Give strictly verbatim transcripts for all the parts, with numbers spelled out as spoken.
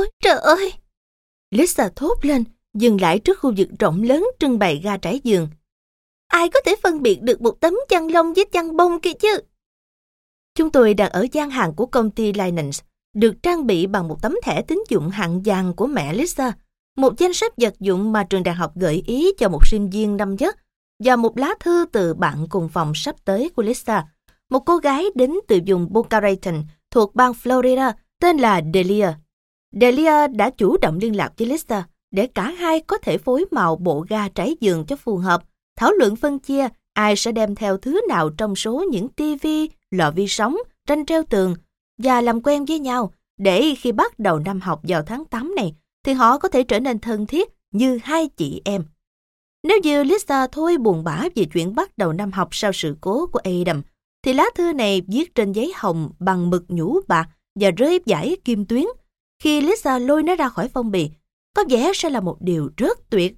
Ôi trời ơi! Lisa thốt lên, dừng lại trước khu vực rộng lớn trưng bày ga trải giường. Ai có thể phân biệt được một tấm chăn lông với chăn bông kia chứ? Chúng tôi đặt ở gian hàng của công ty Linens, được trang bị bằng một tấm thẻ tín dụng hạng vàng của mẹ Lisa, một danh sách vật dụng mà trường đại học gợi ý cho một sinh viên năm nhất, và một lá thư từ bạn cùng phòng sắp tới của Lisa, một cô gái đến từ vùng Boca Raton thuộc bang Florida tên là Delia. Delia đã chủ động liên lạc với Lisa để cả hai có thể phối màu bộ ga trải giường cho phù hợp, thảo luận phân chia ai sẽ đem theo thứ nào trong số những tivi, lò vi sóng, tranh treo tường, và làm quen với nhau để khi bắt đầu năm học vào tháng tám này thì họ có thể trở nên thân thiết như hai chị em. Nếu như Lisa thôi buồn bã về chuyện bắt đầu năm học sau sự cố của Adam, thì lá thư này viết trên giấy hồng bằng mực nhũ bạc và rơi vải kim tuyến. Khi Lisa lôi nó ra khỏi phong bì, có vẻ sẽ là một điều rất tuyệt.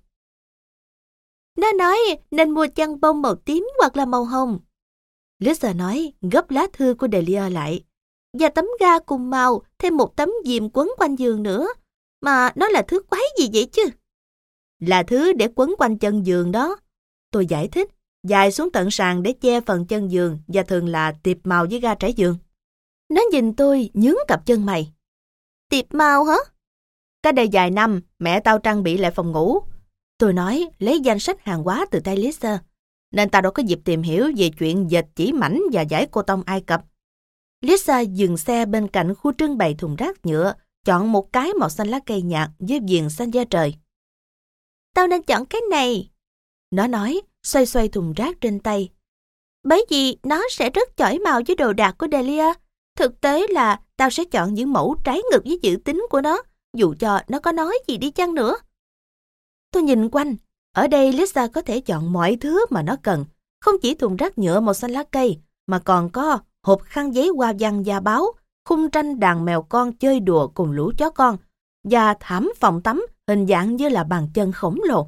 Nó nói nên mua chăn bông màu tím hoặc là màu hồng. Lisa nói, gấp lá thư của Delia lại. Và tấm ga cùng màu, thêm một tấm diềm quấn quanh giường nữa. Mà nó là thứ quái gì vậy chứ? Là thứ để quấn quanh chân giường đó. Tôi giải thích, dài xuống tận sàn để che phần chân giường và thường là tiệp màu với ga trải giường. Nó nhìn tôi nhướng cặp chân mày. Tiệp màu hả? Cách đây vài năm, mẹ tao trang bị lại phòng ngủ. Tôi nói, lấy danh sách hàng hóa từ tay Lisa, nên tao đâu có dịp tìm hiểu về chuyện dệt chỉ mảnh và giải cô tông Ai Cập. Lisa dừng xe bên cạnh khu trưng bày thùng rác nhựa, chọn một cái màu xanh lá cây nhạt với viền xanh da trời. Tao nên chọn cái này. Nó nói, xoay xoay thùng rác trên tay. Bởi vì nó sẽ rất chói màu với đồ đạc của Delia. Thực tế là tao sẽ chọn những mẫu trái ngược với dự tính của nó, dù cho nó có nói gì đi chăng nữa. Tôi nhìn quanh, ở đây Lisa có thể chọn mọi thứ mà nó cần, không chỉ thùng rác nhựa màu xanh lá cây, mà còn có hộp khăn giấy hoa văn da báo, khung tranh đàn mèo con chơi đùa cùng lũ chó con, và thảm phòng tắm hình dạng như là bàn chân khổng lồ.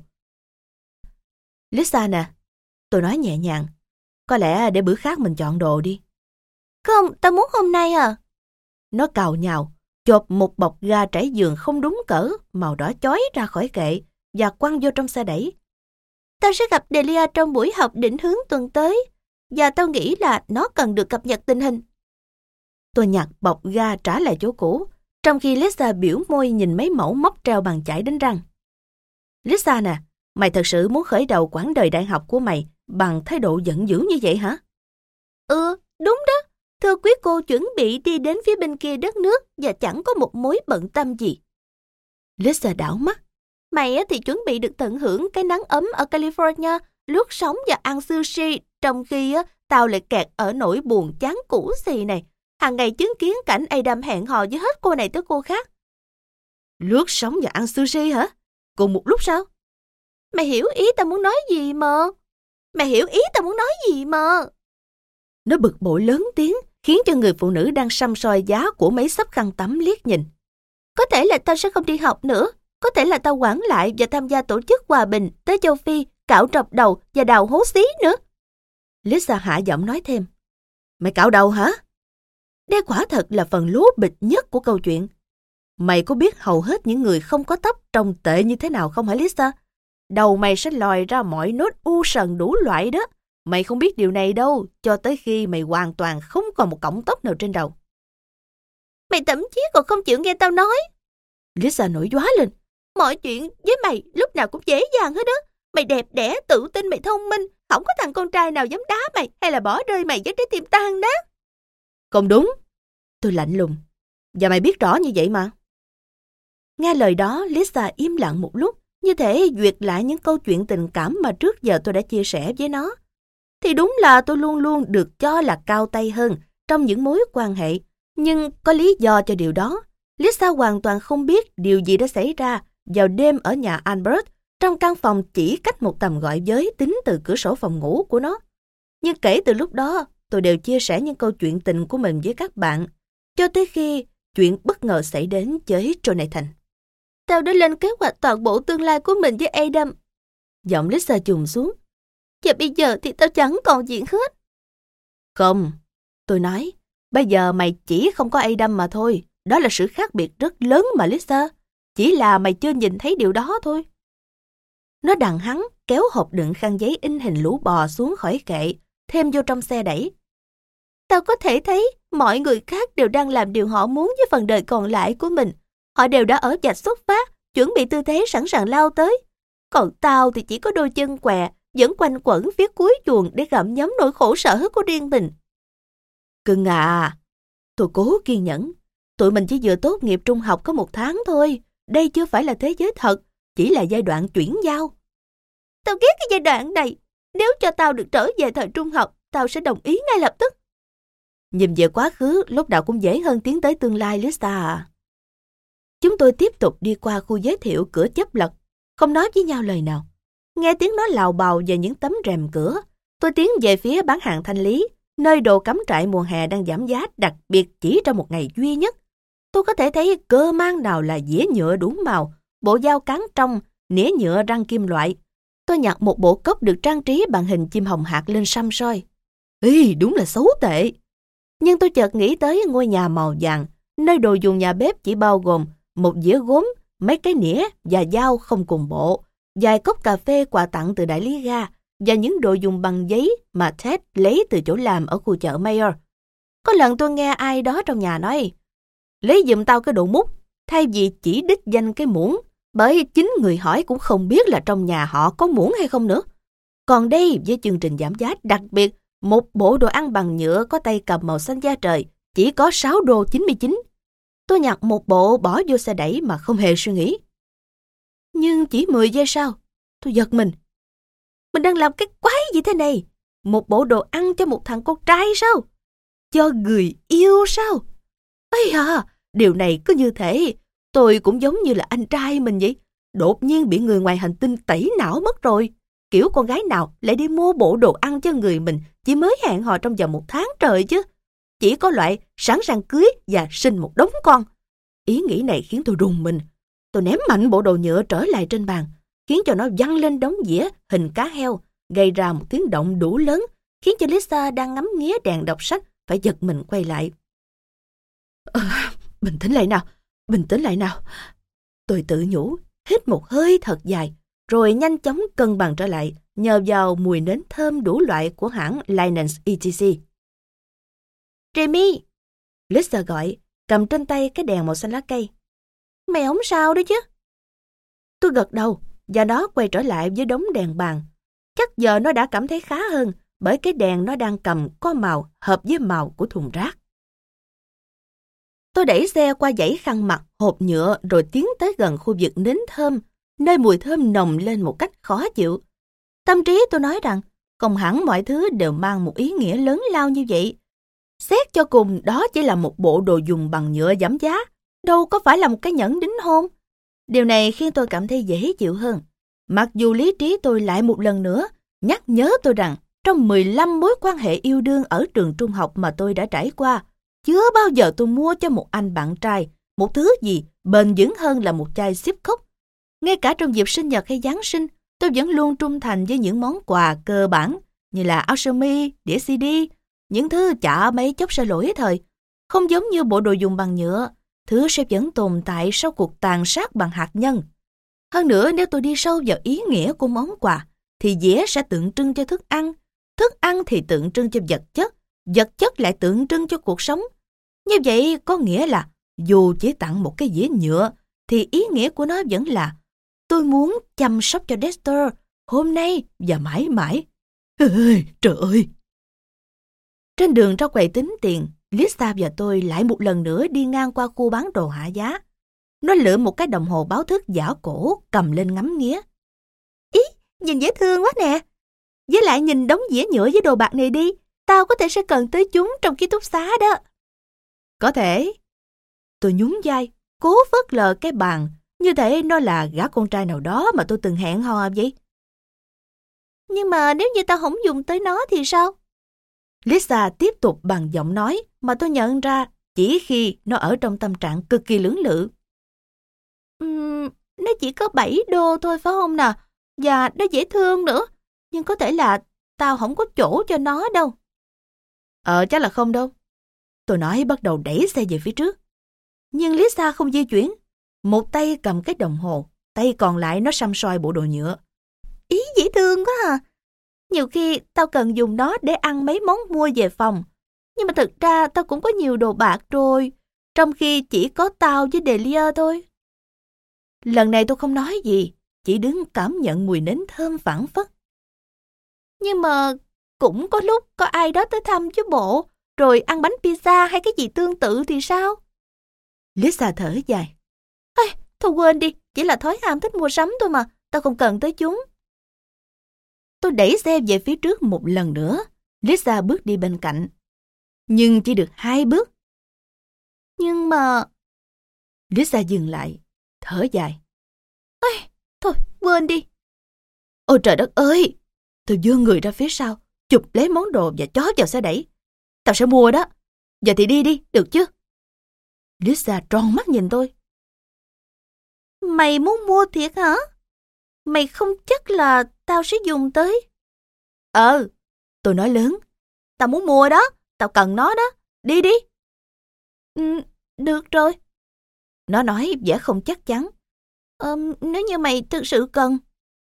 Lisa nè, tôi nói nhẹ nhàng, có lẽ để bữa khác mình chọn đồ đi. Không, tao muốn hôm nay à. Nó cào nhào, chộp một bọc ga trải giường không đúng cỡ, màu đỏ chói ra khỏi kệ, và quăng vô trong xe đẩy. Tao sẽ gặp Delia trong buổi học định hướng tuần tới, và tao nghĩ là nó cần được cập nhật tình hình. Tôi nhặt bọc ga trả lại chỗ cũ, trong khi Lisa biểu môi nhìn mấy mẫu móc treo bằng chải đánh răng. Lisa nè, mày thật sự muốn khởi đầu quãng đời đại học của mày bằng thái độ giận dữ như vậy hả? Ừ, đúng đó. Thưa quý cô chuẩn bị đi đến phía bên kia đất nước và chẳng có một mối bận tâm gì. Lisa đảo mắt. Mày thì chuẩn bị được tận hưởng cái nắng ấm ở California, lướt sóng và ăn sushi, trong khi tao lại kẹt ở nỗi buồn chán cũ xì này. Hàng ngày chứng kiến cảnh Adam hẹn hò với hết cô này tới cô khác. Lướt sóng và ăn sushi hả? Cùng một lúc sao? Mày hiểu ý tao muốn nói gì mà? Mày hiểu ý tao muốn nói gì mà? Nó bực bội lớn tiếng, khiến cho người phụ nữ đang săm soi giá của mấy xấp khăn tắm liếc nhìn. Có thể là tao sẽ không đi học nữa. Có thể là tao quản lại và tham gia tổ chức hòa bình tới châu Phi, cạo trọc đầu và đào hố xí nữa. Lisa hạ giọng nói thêm. Mày cạo đầu hả? Đây quả thật là phần lố bịch nhất của câu chuyện. Mày có biết hầu hết những người không có tóc trông tệ như thế nào không hả Lisa? Đầu mày sẽ lòi ra mọi nốt u sần đủ loại đó. Mày không biết điều này đâu, cho tới khi mày hoàn toàn không còn một cọng tóc nào trên đầu. Mày thậm chí còn không chịu nghe tao nói. Lisa nổi đoá lên. Mọi chuyện với mày lúc nào cũng dễ dàng hết đó. Mày đẹp đẽ, tự tin, mày thông minh. Không có thằng con trai nào dám đá mày hay là bỏ rơi mày với trái tim tan nát. Không đúng. Tôi lạnh lùng. Và mày biết rõ như vậy mà. Nghe lời đó, Lisa im lặng một lúc, như thể duyệt lại những câu chuyện tình cảm mà trước giờ tôi đã chia sẻ với nó. Thì đúng là tôi luôn luôn được cho là cao tay hơn trong những mối quan hệ. Nhưng có lý do cho điều đó. Lisa hoàn toàn không biết điều gì đã xảy ra vào đêm ở nhà Albert, trong căn phòng chỉ cách một tầm gọi giới tính từ cửa sổ phòng ngủ của nó. Nhưng kể từ lúc đó, tôi đều chia sẻ những câu chuyện tình của mình với các bạn, cho tới khi chuyện bất ngờ xảy đến với Jonathan. Tao đã lên kế hoạch toàn bộ tương lai của mình với Adam. Giọng Lisa trùng xuống. Và bây giờ thì tao chẳng còn gì hết. Không, tôi nói, bây giờ mày chỉ không có Adam mà thôi. Đó là sự khác biệt rất lớn mà Lisa. Chỉ là mày chưa nhìn thấy điều đó thôi. Nó đằng hắn kéo hộp đựng khăn giấy in hình lũ bò xuống khỏi kệ, thêm vô trong xe đẩy. Tao có thể thấy mọi người khác đều đang làm điều họ muốn với phần đời còn lại của mình. Họ đều đã ở vạch xuất phát, chuẩn bị tư thế sẵn sàng lao tới. Còn tao thì chỉ có đôi chân què, vẫn quanh quẩn phía cuối chuồng để gặm nhấm nỗi khổ sở của riêng mình. Cưng à, tôi cố kiên nhẫn. Tụi mình chỉ vừa tốt nghiệp trung học có một tháng thôi. Đây chưa phải là thế giới thật, chỉ là giai đoạn chuyển giao. Tao ghét cái giai đoạn này. Nếu cho tao được trở về thời trung học, tao sẽ đồng ý ngay lập tức. Nhìn về quá khứ, lúc nào cũng dễ hơn tiến tới tương lai, Lisa à. Chúng tôi tiếp tục đi qua khu giới thiệu cửa chớp lật, không nói với nhau lời nào. Nghe tiếng nói lào bào về những tấm rèm cửa, tôi tiến về phía bán hàng thanh lý, nơi đồ cắm trại mùa hè đang giảm giá đặc biệt chỉ trong một ngày duy nhất. Tôi có thể thấy cơ mang nào là dĩa nhựa đủ màu, bộ dao cán trong, nĩa nhựa răng kim loại. Tôi nhặt một bộ cốc được trang trí bằng hình chim hồng hạc lên xăm soi. Ý, đúng là xấu tệ. Nhưng tôi chợt nghĩ tới ngôi nhà màu vàng, nơi đồ dùng nhà bếp chỉ bao gồm một dĩa gốm, mấy cái nĩa và dao không cùng bộ, vài cốc cà phê quà tặng từ đại lý ga và những đồ dùng bằng giấy mà Ted lấy từ chỗ làm ở khu chợ Mayer. Có lần tôi nghe ai đó trong nhà nói, lấy giùm tao cái đồ mút, thay vì chỉ đích danh cái muỗng, bởi chính người hỏi cũng không biết là trong nhà họ có muỗng hay không nữa. Còn đây, với chương trình giảm giá đặc biệt, một bộ đồ ăn bằng nhựa có tay cầm màu xanh da trời chỉ có sáu đô chín mươi chín. Tôi nhặt một bộ bỏ vô xe đẩy mà không hề suy nghĩ. Nhưng chỉ mười giây sau, tôi giật mình. Mình đang làm cái quái gì thế này? Một bộ đồ ăn cho một thằng con trai sao? Cho người yêu sao? Ây à, điều này cứ như thể tôi cũng giống như là anh trai mình vậy. Đột nhiên bị người ngoài hành tinh tẩy não mất rồi. Kiểu con gái nào lại đi mua bộ đồ ăn cho người mình chỉ mới hẹn hò trong vòng một tháng trời chứ. Chỉ có loại sẵn sàng cưới và sinh một đống con. Ý nghĩ này khiến tôi rùng mình. Tôi ném mạnh bộ đồ nhựa trở lại trên bàn, khiến cho nó văng lên đống dĩa hình cá heo, gây ra một tiếng động đủ lớn, khiến cho Lisa đang ngắm nghía đèn đọc sách phải giật mình quay lại. À, bình tĩnh lại nào, bình tĩnh lại nào. Tôi tự nhủ, hít một hơi thật dài, rồi nhanh chóng cân bằng trở lại nhờ vào mùi nến thơm đủ loại của hãng Linens et cetera. Jamie, Lisa gọi, cầm trên tay cái đèn màu xanh lá cây. Mày không sao đấy chứ? Tôi gật đầu và nó quay trở lại với đống đèn bàn. Chắc giờ nó đã cảm thấy khá hơn bởi cái đèn nó đang cầm có màu hợp với màu của thùng rác. Tôi đẩy xe qua dãy khăn mặt, hộp nhựa rồi tiến tới gần khu vực nến thơm, nơi mùi thơm nồng lên một cách khó chịu. Tâm trí tôi nói rằng không hẳn mọi thứ đều mang một ý nghĩa lớn lao như vậy. Xét cho cùng đó chỉ là một bộ đồ dùng bằng nhựa giảm giá, đâu có phải là một cái nhẫn đính hôn. Điều này khiến tôi cảm thấy dễ chịu hơn. Mặc dù lý trí tôi lại một lần nữa nhắc nhớ tôi rằng trong mười lăm mối quan hệ yêu đương ở trường trung học mà tôi đã trải qua, chưa bao giờ tôi mua cho một anh bạn trai một thứ gì bền vững hơn là một chai xíp cốc. Ngay cả trong dịp sinh nhật hay Giáng sinh, tôi vẫn luôn trung thành với những món quà cơ bản như là áo sơ mi, đĩa xê đê, những thứ chả mấy chốc sẽ lỗi thời. Không giống như bộ đồ dùng bằng nhựa, thứ sẽ vẫn tồn tại sau cuộc tàn sát bằng hạt nhân. Hơn nữa, nếu tôi đi sâu vào ý nghĩa của món quà, thì dĩa sẽ tượng trưng cho thức ăn, thức ăn thì tượng trưng cho vật chất, vật chất lại tượng trưng cho cuộc sống. Như vậy có nghĩa là dù chỉ tặng một cái dĩa nhựa, thì ý nghĩa của nó vẫn là tôi muốn chăm sóc cho Dexter hôm nay và mãi mãi. Ê, trời ơi! Trên đường ra quầy tính tiền, Lisa và tôi lại một lần nữa đi ngang qua khu bán đồ hạ giá. Nó lựa một cái đồng hồ báo thức giả cổ cầm lên ngắm nghía. Ý, nhìn dễ thương quá nè. Với lại nhìn đống dĩa nhựa với đồ bạc này đi, tao có thể sẽ cần tới chúng trong ký túc xá đó. Có thể. Tôi nhún vai, cố phớt lờ cái bàn, như thể nó là gã con trai nào đó mà tôi từng hẹn hò vậy. Nhưng mà nếu như tao không dùng tới nó thì sao? Lisa tiếp tục bằng giọng nói mà tôi nhận ra chỉ khi nó ở trong tâm trạng cực kỳ lưỡng lự. Uhm, nó chỉ có bảy đô thôi phải không nè? Và nó dễ thương nữa. Nhưng có thể là tao không có chỗ cho nó đâu. Ờ, chắc là không đâu. Tôi nói bắt đầu đẩy xe về phía trước. Nhưng Lisa không di chuyển. Một tay cầm cái đồng hồ, tay còn lại nó săm soi bộ đồ nhựa. Ý dễ thương quá à. Nhiều khi tao cần dùng nó để ăn mấy món mua về phòng. Nhưng mà thực ra tao cũng có nhiều đồ bạc rồi, trong khi chỉ có tao với Delia thôi. Lần này tôi không nói gì, chỉ đứng cảm nhận mùi nến thơm phảng phất. Nhưng mà cũng có lúc có ai đó tới thăm chứ bộ, rồi ăn bánh pizza hay cái gì tương tự thì sao? Lisa thở dài. Ê, thôi quên đi, chỉ là thói ham thích mua sắm thôi mà, tao không cần tới chúng. Tôi đẩy xe về phía trước một lần nữa, Lisa bước đi bên cạnh. Nhưng chỉ được hai bước. Nhưng mà... Lisa dừng lại, thở dài. Ê, thôi, quên đi. Ôi trời đất ơi! Tôi đưa người ra phía sau, chụp lấy món đồ và chó vào xe đẩy. Tao sẽ mua đó. Giờ thì đi đi, được chứ? Lisa tròn mắt nhìn tôi. Mày muốn mua thiệt hả? Mày không chắc là tao sẽ dùng tới. Ờ, tôi nói lớn. Tao muốn mua đó, tao cần nó đó. Đi đi. Ừ, được rồi. Nó nói vẻ không chắc chắn. Ờ, nếu như mày thực sự cần.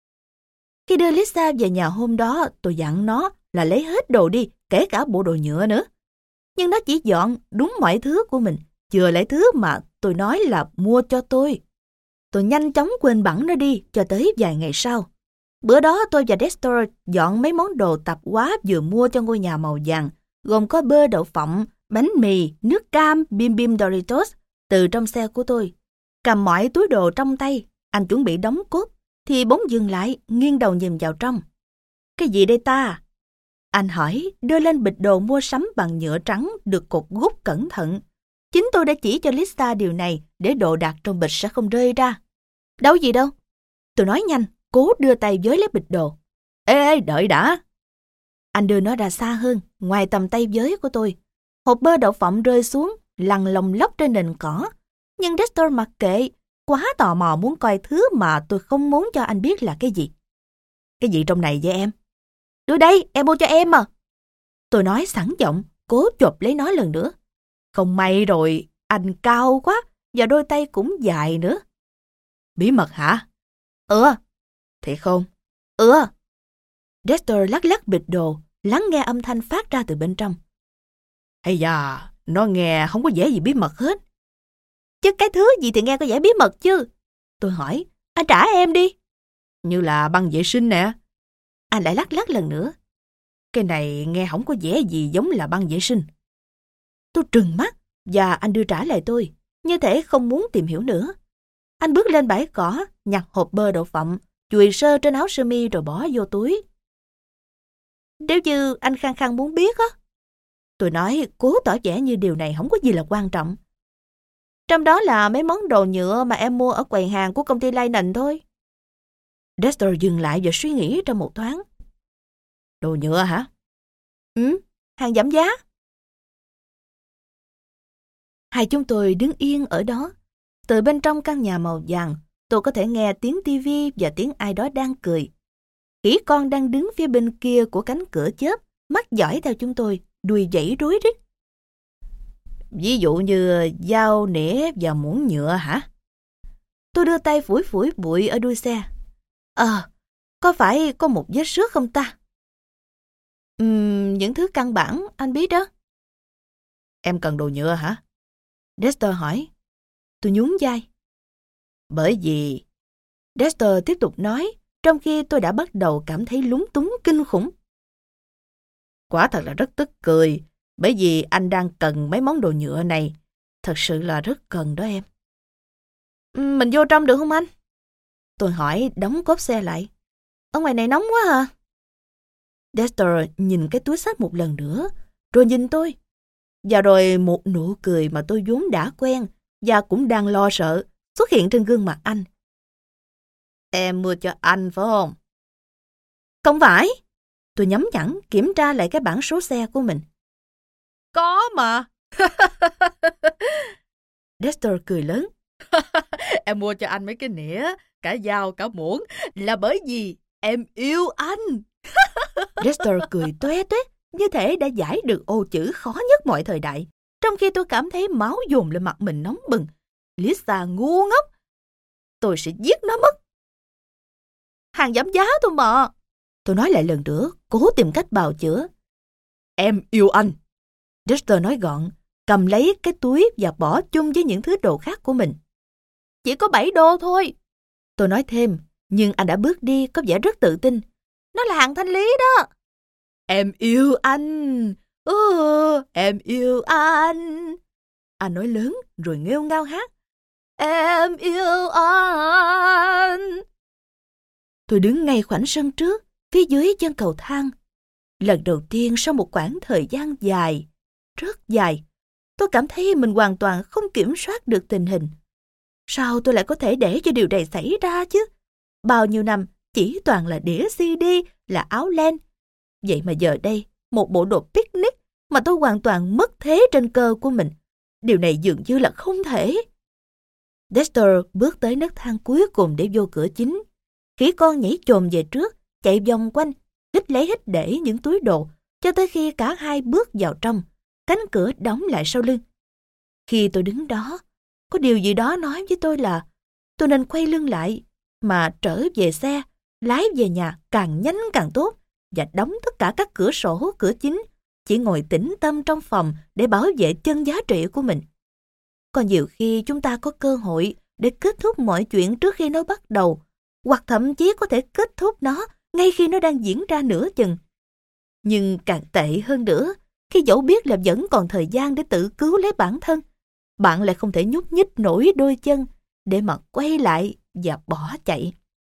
Khi đưa Lisa về nhà hôm đó, tôi dặn nó là lấy hết đồ đi, kể cả bộ đồ nhựa nữa. Nhưng nó chỉ dọn đúng mọi thứ của mình, chừa lại thứ mà tôi nói là mua cho tôi. Tôi nhanh chóng quên bẵng nó đi cho tới vài ngày sau. Bữa đó tôi và Dexter dọn mấy món đồ tạp hóa vừa mua cho ngôi nhà màu vàng, gồm có bơ đậu phộng, bánh mì, nước cam, bim bim Doritos từ trong xe của tôi. Cầm mọi túi đồ trong tay, anh chuẩn bị đóng cốt, thì bỗng dừng lại, nghiêng đầu nhìn vào trong. Cái gì đây ta? Anh hỏi, đưa lên bịch đồ mua sắm bằng nhựa trắng được cột gút cẩn thận. Chính tôi đã chỉ cho Lisa điều này để đồ đạc trong bịch sẽ không rơi ra. Đâu gì đâu. Tôi nói nhanh, cố đưa tay với lấy bịch đồ. Ê, ê, đợi đã. Anh đưa nó ra xa hơn, ngoài tầm tay với của tôi. Hộp bơ đậu phộng rơi xuống, lăn lồng lóc trên nền cỏ. Nhưng Dexter mặc kệ, quá tò mò muốn coi thứ mà tôi không muốn cho anh biết là cái gì. Cái gì trong này vậy em? Đưa đây, em mua cho em mà. Tôi nói sẵn giọng, cố chộp lấy nó lần nữa. Không may rồi, anh cao quá, và đôi tay cũng dài nữa. Bí mật hả? Ừ. Thiệt không? Ừ. Dexter lắc lắc bịch đồ, lắng nghe âm thanh phát ra từ bên trong. Hay da, nó nghe không có vẻ gì bí mật hết. Chứ cái thứ gì thì nghe có vẻ bí mật chứ. Tôi hỏi, anh trả em đi. Như là băng vệ sinh nè. Anh lại lắc lắc lần nữa. Cái này nghe không có vẻ gì giống là băng vệ sinh. Tôi trừng mắt và anh đưa trả lại tôi, như thể không muốn tìm hiểu nữa. Anh bước lên bãi cỏ, nhặt hộp bơ đậu phộng, chùi sơ trên áo sơ mi rồi bỏ vô túi. Nếu như anh khăng khăng muốn biết á, tôi nói cố tỏ vẻ như điều này không có gì là quan trọng. Trong đó là mấy món đồ nhựa mà em mua ở quầy hàng của công ty Linen thôi. Dexter dừng lại và suy nghĩ trong một thoáng. Đồ nhựa hả? Ừ, hàng giảm giá. Hai chúng tôi đứng yên ở đó. Từ bên trong căn nhà màu vàng, tôi có thể nghe tiếng tivi và tiếng ai đó đang cười. Khỉ con đang đứng phía bên kia của cánh cửa chớp, mắt dõi theo chúng tôi, đuôi vẫy rối rít. Ví dụ như dao, nĩa và muỗng nhựa hả? Tôi đưa tay phủi phủi bụi ở đuôi xe. Ờ, có phải có một vết xước không ta? Ừm, những thứ căn bản, anh biết đó. Em cần đồ nhựa hả? Dexter hỏi. Tôi nhún vai. Bởi vì... Dexter tiếp tục nói, trong khi tôi đã bắt đầu cảm thấy lúng túng kinh khủng. Quả thật là rất tức cười, bởi vì anh đang cần mấy món đồ nhựa này. Thật sự là rất cần đó em. Mình vô trong được không anh? Tôi hỏi đóng cốp xe lại. Ở ngoài này nóng quá à? Dexter nhìn cái túi xách một lần nữa, rồi nhìn tôi. Và rồi một nụ cười mà tôi vốn đã quen và cũng đang lo sợ xuất hiện trên gương mặt anh. Em mua cho anh phải không? Không phải. Tôi nhắm nhẵn kiểm tra lại cái bảng số xe của mình. Có mà. Dexter cười lớn. Em mua cho anh mấy cái nĩa, cả dao, cả muỗng là bởi vì em yêu anh. Dexter cười toe toét, như thể đã giải được ô chữ khó nhất mọi thời đại. trong khi tôi cảm thấy máu dồn lên mặt mình nóng bừng. Lisa ngu ngốc. Tôi sẽ giết nó mất. Hàng giảm giá tôi mà. Tôi nói lại lần nữa, cố tìm cách bào chữa. Em yêu anh. Dexter nói gọn, cầm lấy cái túi và bỏ chung với những thứ đồ khác của mình. Chỉ có bảy đô thôi. Tôi nói thêm, nhưng anh đã bước đi có vẻ rất tự tin. Nó là hàng thanh lý đó. Em yêu anh. Ừ, em yêu anh. Anh nói lớn rồi nghêu ngao hát. Em yêu anh. Tôi đứng ngay khoảnh sân trước, phía dưới chân cầu thang. Lần đầu tiên sau một quãng thời gian dài, rất dài, tôi cảm thấy mình hoàn toàn không kiểm soát được tình hình. Sao tôi lại có thể để cho điều này xảy ra chứ? Bao nhiêu năm chỉ toàn là đĩa xê đê, là áo len. Vậy mà giờ đây, một bộ đồ picnic mà tôi hoàn toàn mất thế trên cơ của mình. Điều này dường như là không thể. Dexter bước tới nấc thang cuối cùng để vô cửa chính. Khỉ con nhảy chồm về trước, chạy vòng quanh, hít lấy hít để những túi đồ, cho tới khi cả hai bước vào trong, cánh cửa đóng lại sau lưng. Khi tôi đứng đó, có điều gì đó nói với tôi là tôi nên quay lưng lại, mà trở về xe, lái về nhà càng nhanh càng tốt, và đóng tất cả các cửa sổ, cửa chính, chỉ ngồi tĩnh tâm trong phòng để bảo vệ chân giá trị của mình. Còn nhiều khi chúng ta có cơ hội để kết thúc mọi chuyện trước khi nó bắt đầu, hoặc thậm chí có thể kết thúc nó ngay khi nó đang diễn ra nửa chừng. Nhưng càng tệ hơn nữa, khi dẫu biết là vẫn còn thời gian để tự cứu lấy bản thân, bạn lại không thể nhúc nhích nổi đôi chân để mà quay lại và bỏ chạy.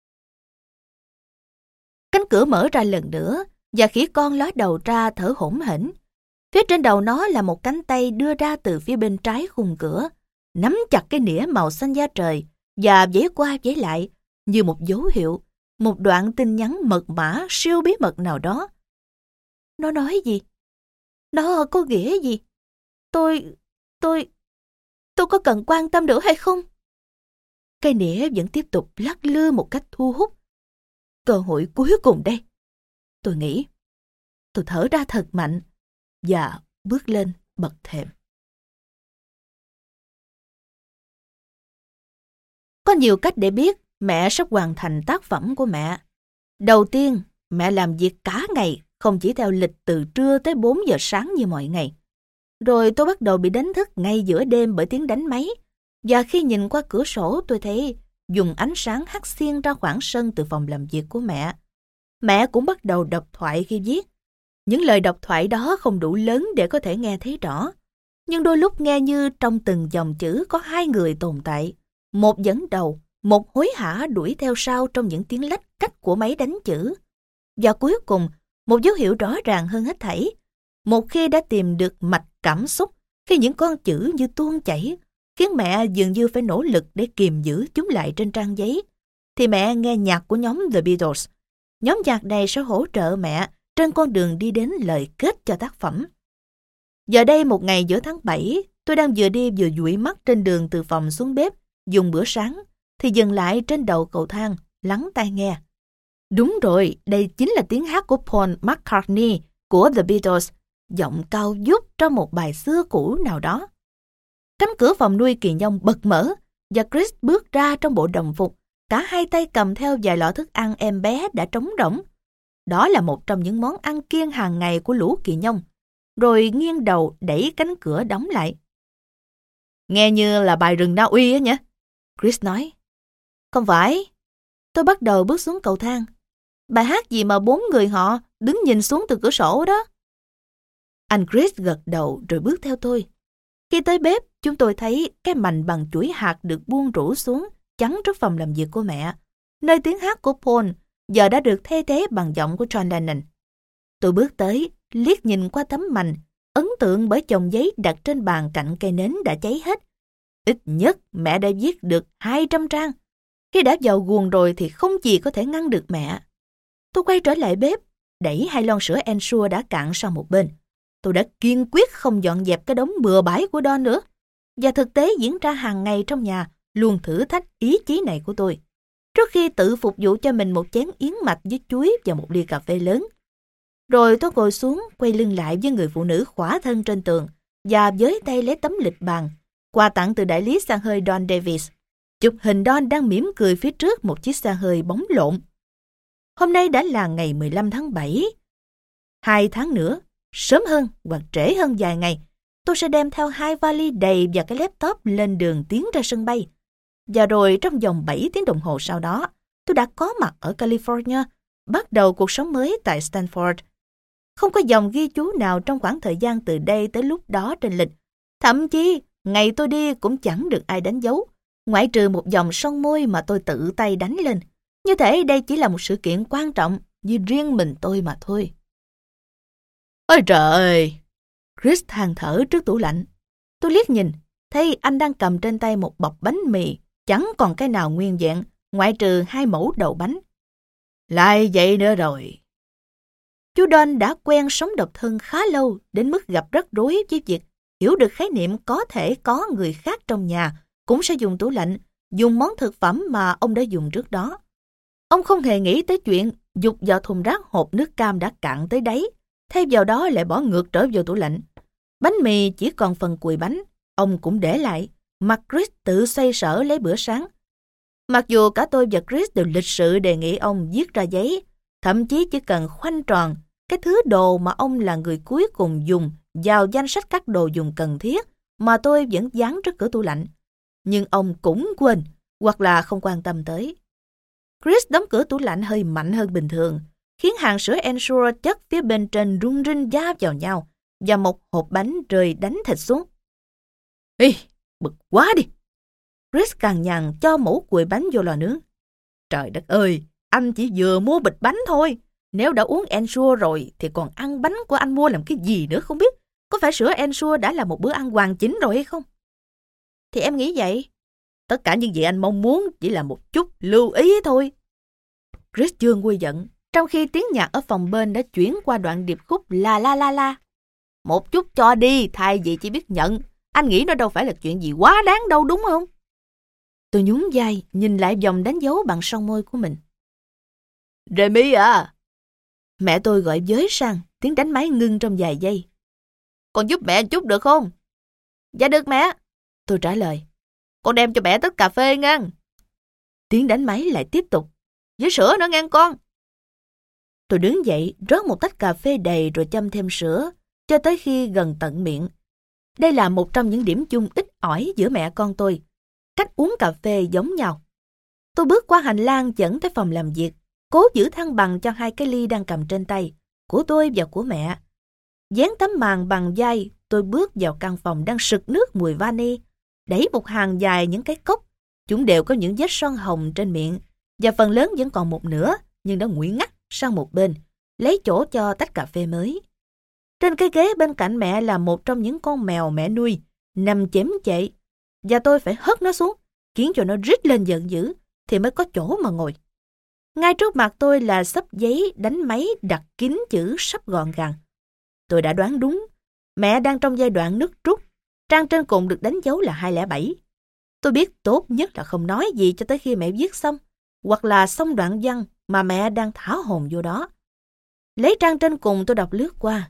Cánh cửa mở ra lần nữa, và khỉ con ló đầu ra thở hổn hển. Phía trên đầu nó là một cánh tay đưa ra từ phía bên trái khung cửa, nắm chặt cái nĩa màu xanh da trời và vẫy qua vẫy lại như một dấu hiệu, một đoạn tin nhắn mật mã siêu bí mật nào đó. Nó nói gì? Nó có nghĩa gì? Tôi... tôi... tôi có cần quan tâm nữa hay không? Cây nĩa vẫn tiếp tục lắc lư một cách thu hút. Cơ hội cuối cùng đây. Tôi nghĩ. Tôi thở ra thật mạnh và bước lên bậc thềm. Có nhiều cách để biết mẹ sắp hoàn thành tác phẩm của mẹ. Đầu tiên, mẹ làm việc cả ngày, không chỉ theo lịch từ trưa tới bốn giờ sáng như mọi ngày. Rồi tôi bắt đầu bị đánh thức ngay giữa đêm bởi tiếng đánh máy. Và khi nhìn qua cửa sổ, tôi thấy dùng ánh sáng hắt xiên ra khoảng sân từ phòng làm việc của mẹ. Mẹ cũng bắt đầu đọc thoại khi viết. Những lời đọc thoại đó không đủ lớn để có thể nghe thấy rõ. Nhưng đôi lúc nghe như trong từng dòng chữ có hai người tồn tại. Một dẫn đầu, một hối hả đuổi theo sau trong những tiếng lách cách của máy đánh chữ. Và cuối cùng, một dấu hiệu rõ ràng hơn hết thảy. Một khi đã tìm được mạch cảm xúc, khi những con chữ như tuôn chảy, khiến mẹ dường như phải nỗ lực để kìm giữ chúng lại trên trang giấy, thì mẹ nghe nhạc của nhóm The Beatles. Nhóm nhạc này sẽ hỗ trợ mẹ trên con đường đi đến lời kết cho tác phẩm. Giờ đây một ngày giữa tháng bảy, tôi đang vừa đi vừa dụi mắt trên đường từ phòng xuống bếp, dùng bữa sáng, thì dừng lại trên đầu cầu thang, lắng tai nghe. Đúng rồi, đây chính là tiếng hát của Paul McCartney của The Beatles, giọng cao vút trong một bài xưa cũ nào đó. Cánh cửa phòng nuôi kỳ nhông bật mở, và Chris bước ra trong bộ đồng phục, cả hai tay cầm theo vài lọ thức ăn em bé đã trống rỗng. Đó là một trong những món ăn kiêng hàng ngày của lũ kỳ nhông. Rồi nghiêng đầu đẩy cánh cửa đóng lại. Nghe như là bài rừng Na Uy á nhỉ? Chris nói. Không phải. Tôi bắt đầu bước xuống cầu thang. Bài hát gì mà bốn người họ đứng nhìn xuống từ cửa sổ đó? Anh Chris gật đầu rồi bước theo tôi. Khi tới bếp, chúng tôi thấy cái mành bằng chuỗi hạt được buông rủ xuống chắn trước phòng làm việc của mẹ, nơi tiếng hát của Paul giờ đã được thay thế bằng giọng của John Lennon. Tôi bước tới, liếc nhìn qua tấm mành, ấn tượng bởi chồng giấy đặt trên bàn cạnh cây nến đã cháy hết. Ít nhất mẹ đã viết được hai trăm trang. Khi đã vào guồng rồi thì không gì có thể ngăn được mẹ. Tôi quay trở lại bếp, đẩy hai lon sữa Ensure đã cạn sang một bên. Tôi đã kiên quyết không dọn dẹp cái đống bừa bãi của Don nữa. Và thực tế diễn ra hàng ngày trong nhà luôn thử thách ý chí này của tôi. Trước khi tự phục vụ cho mình một chén yến mạch với chuối và một ly cà phê lớn. Rồi tôi ngồi xuống, quay lưng lại với người phụ nữ khỏa thân trên tường, và với tay lấy tấm lịch bàn, quà tặng từ đại lý xăng hơi Don Davis. Chụp hình Don đang mỉm cười phía trước một chiếc xe hơi bóng lộn. Hôm nay đã là ngày mười lăm tháng bảy. Hai tháng nữa, sớm hơn hoặc trễ hơn vài ngày, tôi sẽ đem theo hai vali đầy và cái laptop lên đường tiến ra sân bay. Và rồi trong vòng bảy tiếng đồng hồ sau đó, tôi đã có mặt ở California, bắt đầu cuộc sống mới tại Stanford. Không có dòng ghi chú nào trong khoảng thời gian từ đây tới lúc đó trên lịch. Thậm chí, ngày tôi đi cũng chẳng được ai đánh dấu, ngoại trừ một dòng son môi mà tôi tự tay đánh lên. Như thể đây chỉ là một sự kiện quan trọng như riêng mình tôi mà thôi. Ôi trời ơi! Chris than thở trước tủ lạnh. Tôi liếc nhìn, thấy anh đang cầm trên tay một bọc bánh mì, chẳng còn cái nào nguyên vẹn, ngoại trừ hai mẩu đầu bánh. Lại vậy nữa rồi. Chú Don đã quen sống độc thân khá lâu đến mức gặp rắc rối với việc hiểu được khái niệm có thể có người khác trong nhà cũng sẽ dùng tủ lạnh, dùng món thực phẩm mà ông đã dùng trước đó. Ông không hề nghĩ tới chuyện dục vào thùng rác hộp nước cam đã cạn tới đáy, thay vào đó lại bỏ ngược trở vào tủ lạnh. Bánh mì chỉ còn phần cùi bánh, ông cũng để lại, mặc Chris tự xoay sở lấy bữa sáng. Mặc dù cả tôi và Chris đều lịch sự đề nghị ông viết ra giấy, thậm chí chỉ cần khoanh tròn cái thứ đồ mà ông là người cuối cùng dùng vào danh sách các đồ dùng cần thiết mà tôi vẫn dán trước cửa tủ lạnh. Nhưng ông cũng quên, hoặc là không quan tâm tới. Chris đóng cửa tủ lạnh hơi mạnh hơn bình thường, khiến hàng sữa Ensure chất phía bên trên rung rinh va vào nhau và một hộp bánh rơi đánh thịt xuống. Ê, bực quá đi! Chris cằn nhằn cho mẩu cùi bánh vô lò nướng. Trời đất ơi, anh chỉ vừa mua bịch bánh thôi. Nếu đã uống Ensure rồi thì còn ăn bánh của anh mua làm cái gì nữa không biết. Có phải sữa Ensure đã là một bữa ăn hoàn chỉnh rồi hay không? Thì em nghĩ vậy. Tất cả những gì anh mong muốn chỉ là một chút lưu ý thôi. Chris dương nguôi giận, trong khi tiếng nhạc ở phòng bên đã chuyển qua đoạn điệp khúc la la la la. Một chút cho đi, thay vì chỉ biết nhận. Anh nghĩ nó đâu phải là chuyện gì quá đáng đâu, đúng không? Tôi nhún vai, nhìn lại vòng đánh dấu bằng son môi của mình. Remy à! Mẹ tôi gọi với sang, tiếng đánh máy ngưng trong vài giây. Con giúp mẹ chút được không? Dạ được mẹ. Tôi trả lời. Con đem cho mẹ tách cà phê ngang. Tiếng đánh máy lại tiếp tục. Với sữa nữa ngang con. Tôi đứng dậy, rót một tách cà phê đầy rồi châm thêm sữa, cho tới khi gần tận miệng. Đây là một trong những điểm chung ít ỏi giữa mẹ con tôi. Cách uống cà phê giống nhau. Tôi bước qua hành lang dẫn tới phòng làm việc, cố giữ thăng bằng cho hai cái ly đang cầm trên tay, của tôi và của mẹ. Dán tấm màn bằng vai, tôi bước vào căn phòng đang sực nước mùi vani, đẩy một hàng dài những cái cốc. Chúng đều có những vết son hồng trên miệng, và phần lớn vẫn còn một nửa, nhưng đã nguội ngắt sang một bên, lấy chỗ cho tách cà phê mới. Trên cái ghế bên cạnh mẹ là một trong những con mèo mẹ nuôi, nằm chém chệ, và tôi phải hất nó xuống, khiến cho nó rít lên giận dữ, thì mới có chỗ mà ngồi. Ngay trước mặt tôi là xấp giấy đánh máy đặt kín chữ sắp gọn gàng. Tôi đã đoán đúng, mẹ đang trong giai đoạn nứt rút, trang trên cùng được đánh dấu là hai không bảy. Tôi biết tốt nhất là không nói gì cho tới khi mẹ viết xong, hoặc là xong đoạn văn mà mẹ đang thả hồn vô đó. Lấy trang trên cùng tôi đọc lướt qua.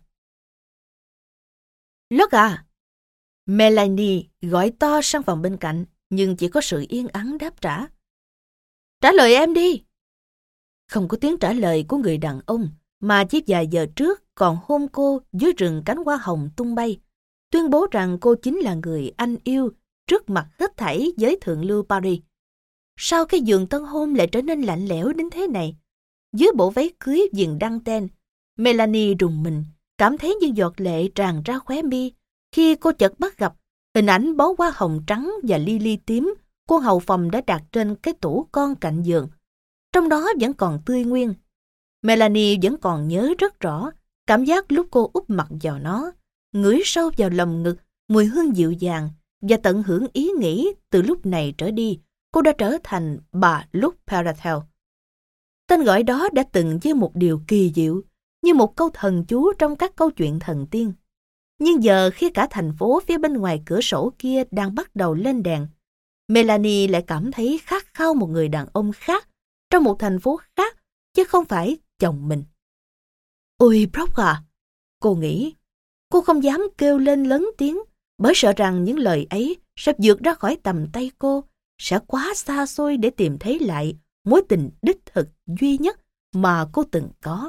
Look à! Melanie gọi to sang phòng bên cạnh, nhưng chỉ có sự yên ắng đáp trả. Trả lời em đi! Không có tiếng trả lời của người đàn ông, mà chỉ vài giờ trước còn hôn cô dưới rừng cánh hoa hồng tung bay, tuyên bố rằng cô chính là người anh yêu trước mặt hết thảy giới thượng lưu Paris. Sao cái giường tân hôn lại trở nên lạnh lẽo đến thế này? Dưới bộ váy cưới viền đăng ten, Melanie rùng mình, cảm thấy như giọt lệ tràn ra khóe mi khi cô chợt bắt gặp hình ảnh bó hoa hồng trắng và lily tím cô hầu phòng đã đặt trên cái tủ con cạnh giường. Trong đó vẫn còn tươi nguyên. Melanie vẫn còn nhớ rất rõ cảm giác lúc cô úp mặt vào nó, ngửi sâu vào lồng ngực mùi hương dịu dàng, và tận hưởng ý nghĩ từ lúc này trở đi cô đã trở thành bà Luc Paratel. Tên gọi đó đã từng như một điều kỳ diệu, như một câu thần chú trong các câu chuyện thần tiên. Nhưng giờ khi cả thành phố phía bên ngoài cửa sổ kia đang bắt đầu lên đèn, Melanie lại cảm thấy khát khao một người đàn ông khác trong một thành phố khác, chứ không phải chồng mình. Ôi Brock à! Cô nghĩ, Cô không dám kêu lên lớn tiếng, bởi sợ rằng những lời ấy sẽ vượt ra khỏi tầm tay cô, sẽ quá xa xôi để tìm thấy lại mối tình đích thực duy nhất mà cô từng có.